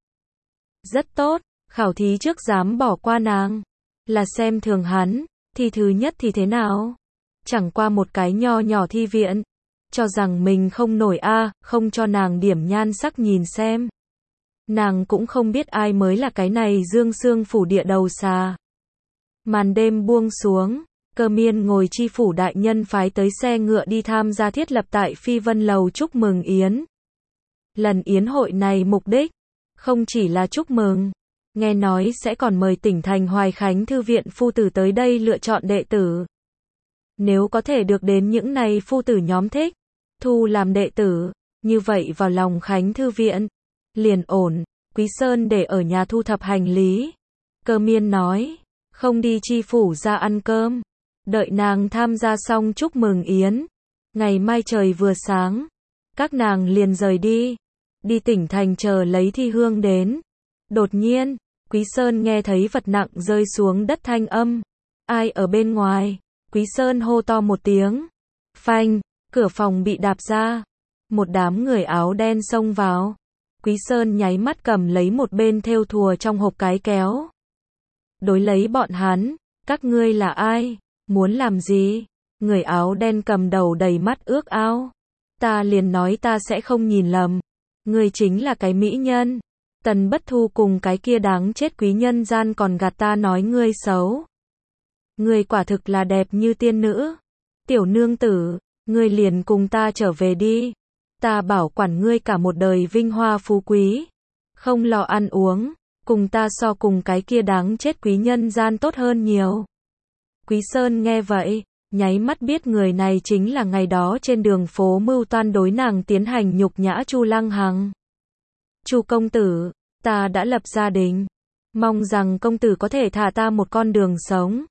Rất tốt, khảo thí trước dám bỏ qua nàng. Là xem thường hắn, thì thứ nhất thì thế nào? Chẳng qua một cái nho nhỏ thi viện. Cho rằng mình không nổi a, à, không cho nàng điểm nhan sắc nhìn xem. Nàng cũng không biết ai mới là cái này Dương Xương phủ địa đầu xà. Màn đêm buông xuống. Cơ miên ngồi tri phủ đại nhân phái tới xe ngựa đi tham gia thiết lập tại Phi Vân Lầu chúc mừng yến. Lần yến hội này mục đích, không chỉ là chúc mừng, nghe nói sẽ còn mời tỉnh thành Hoài Khánh Thư viện phu tử tới đây lựa chọn đệ tử. Nếu có thể được đến những này phu tử nhóm thích, thu làm đệ tử, như vậy vào lòng Khánh Thư viện, liền ổn. Quý Sơn để ở nhà thu thập hành lý. Cơ miên nói, không đi tri phủ ra ăn cơm. Đợi nàng tham gia xong chúc mừng yến. Ngày mai trời vừa sáng. Các nàng liền rời đi. Đi tỉnh thành chờ lấy thi hương đến. Đột nhiên, Quý Sơn nghe thấy vật nặng rơi xuống đất thanh âm. Ai ở bên ngoài? Quý Sơn hô to một tiếng. Phanh, cửa phòng bị đạp ra. Một đám người áo đen xông vào. Quý Sơn nháy mắt cầm lấy một bên thêu thùa trong hộp cái kéo. Đối lấy bọn hắn. Các ngươi là ai? Muốn làm gì? Người áo đen cầm đầu đầy mắt ước ao. Ta liền nói ta sẽ không nhìn lầm. Ngươi chính là cái mỹ nhân. Tần Bất Thu cùng cái kia đáng chết quý nhân gian còn gạt ta nói ngươi xấu. Ngươi quả thực là đẹp như tiên nữ. Tiểu nương tử, ngươi liền cùng ta trở về đi. Ta bảo quản ngươi cả một đời vinh hoa phú quý. Không lo ăn uống. Cùng ta so cùng cái kia đáng chết quý nhân gian tốt hơn nhiều. Quý Sơn nghe vậy, nháy mắt biết người này chính là ngày đó trên đường phố mưu toan đối nàng tiến hành nhục nhã Chu Lăng Hằng. Chu công tử, ta đã lập gia đình. Mong rằng công tử có thể thả ta một con đường sống.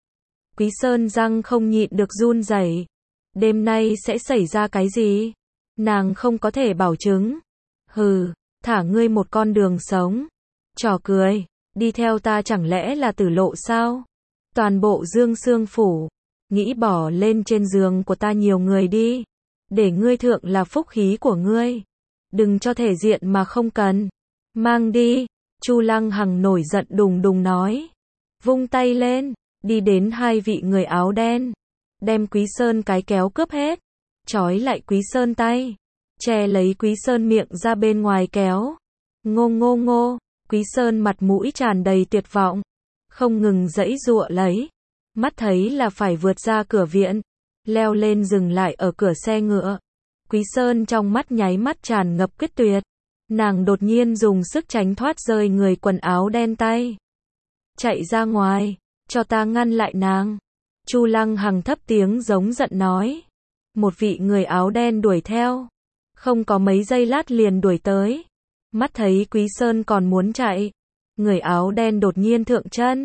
Quý Sơn răng không nhịn được run rẩy. Đêm nay sẽ xảy ra cái gì? Nàng không có thể bảo chứng. Hừ, thả ngươi một con đường sống. Trò cười, đi theo ta chẳng lẽ là tử lộ sao? Toàn bộ Dương Xương phủ, nghĩ bỏ lên trên giường của ta nhiều người đi. Để ngươi thượng là phúc khí của ngươi. Đừng cho thể diện mà không cần. Mang đi, Chu Lăng Hằng nổi giận đùng đùng nói. Vung tay lên, đi đến hai vị người áo đen. Đem Quý Sơn cái kéo cướp hết. Trói lại Quý Sơn tay. Che lấy Quý Sơn miệng ra bên ngoài kéo. Ngô ngô ngô, Quý Sơn mặt mũi tràn đầy tuyệt vọng. Không ngừng giãy giụa lấy. Mắt thấy là phải vượt ra cửa viện. Leo lên dừng lại ở cửa xe ngựa. Quý Sơn trong mắt nháy mắt tràn ngập quyết tuyệt. Nàng đột nhiên dùng sức tránh thoát rơi người quần áo đen tay. Chạy ra ngoài, cho ta ngăn lại nàng. Chu Lăng Hằng thấp tiếng giống giận nói. Một vị người áo đen đuổi theo. Không có mấy giây lát liền đuổi tới. Mắt thấy Quý Sơn còn muốn chạy. Người áo đen đột nhiên thượng chân.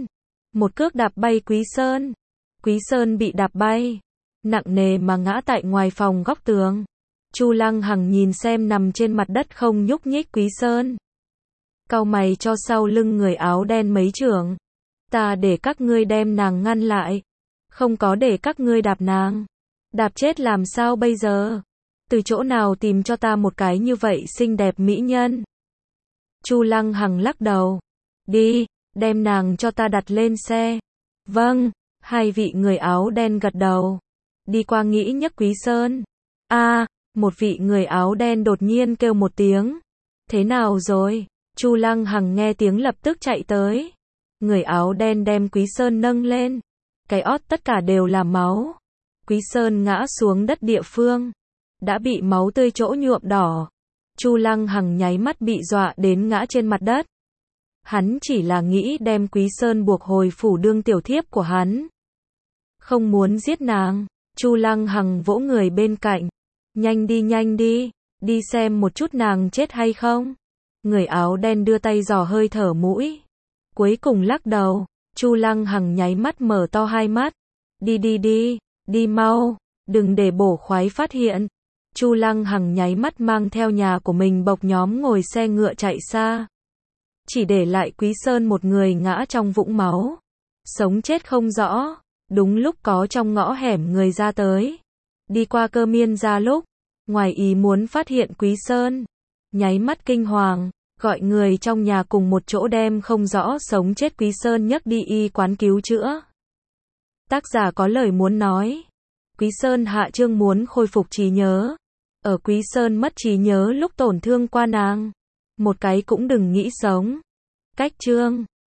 một cước đạp bay Quý Sơn. Quý Sơn bị đạp bay, nặng nề mà ngã tại ngoài phòng góc tường. Chu Lăng Hằng nhìn xem nằm trên mặt đất không nhúc nhích Quý Sơn. Cau mày cho sau lưng người áo đen mấy chưởng. Ta để các ngươi đem nàng ngăn lại. Không có để các ngươi đạp nàng. Đạp chết làm sao bây giờ? Từ chỗ nào tìm cho ta một cái như vậy xinh đẹp mỹ nhân? Chu Lăng Hằng lắc đầu. Đi, đem nàng cho ta đặt lên xe. Vâng, hai vị người áo đen gật đầu. Đi qua nghĩ nhấc Quý Sơn. A, à, một vị người áo đen đột nhiên kêu một tiếng. Thế nào rồi? Chu Lăng Hằng nghe tiếng lập tức chạy tới. Người áo đen đem Quý Sơn nâng lên. Cái ót tất cả đều là máu. Quý Sơn ngã xuống đất địa phương. Đã bị máu tươi chỗ nhuộm đỏ. Chu Lăng Hằng nháy mắt bị dọa đến ngã trên mặt đất. Hắn chỉ là nghĩ đem Quý Sơn buộc hồi phủ đương tiểu thiếp của hắn. Không muốn giết nàng. Chu Lăng Hằng vỗ người bên cạnh. Nhanh đi nhanh đi. Đi xem một chút nàng chết hay không. Người áo đen đưa tay dò hơi thở mũi. Cuối cùng lắc đầu. Chu Lăng Hằng nháy mắt mở to hai mắt. Đi đi đi. Đi mau. Đừng để bổ khoái phát hiện. Chu Lăng Hằng nháy mắt mang theo nhà của mình bọc nhóm ngồi xe ngựa chạy xa. Chỉ để lại Quý Sơn một người ngã trong vũng máu. Sống chết không rõ. Đúng lúc có trong ngõ hẻm người ra tới. Đi qua Cơ Miên ra lúc. Ngoài ý muốn phát hiện Quý Sơn. Nháy mắt kinh hoàng. Gọi người trong nhà cùng một chỗ đem không rõ sống chết Quý Sơn nhấc đi y quán cứu chữa. Tác giả có lời muốn nói. Quý Sơn hạ chương muốn khôi phục trí nhớ. Ở Quý Sơn mất trí nhớ lúc tổn thương qua nàng. Một cái cũng đừng nghĩ sống. Cách chương.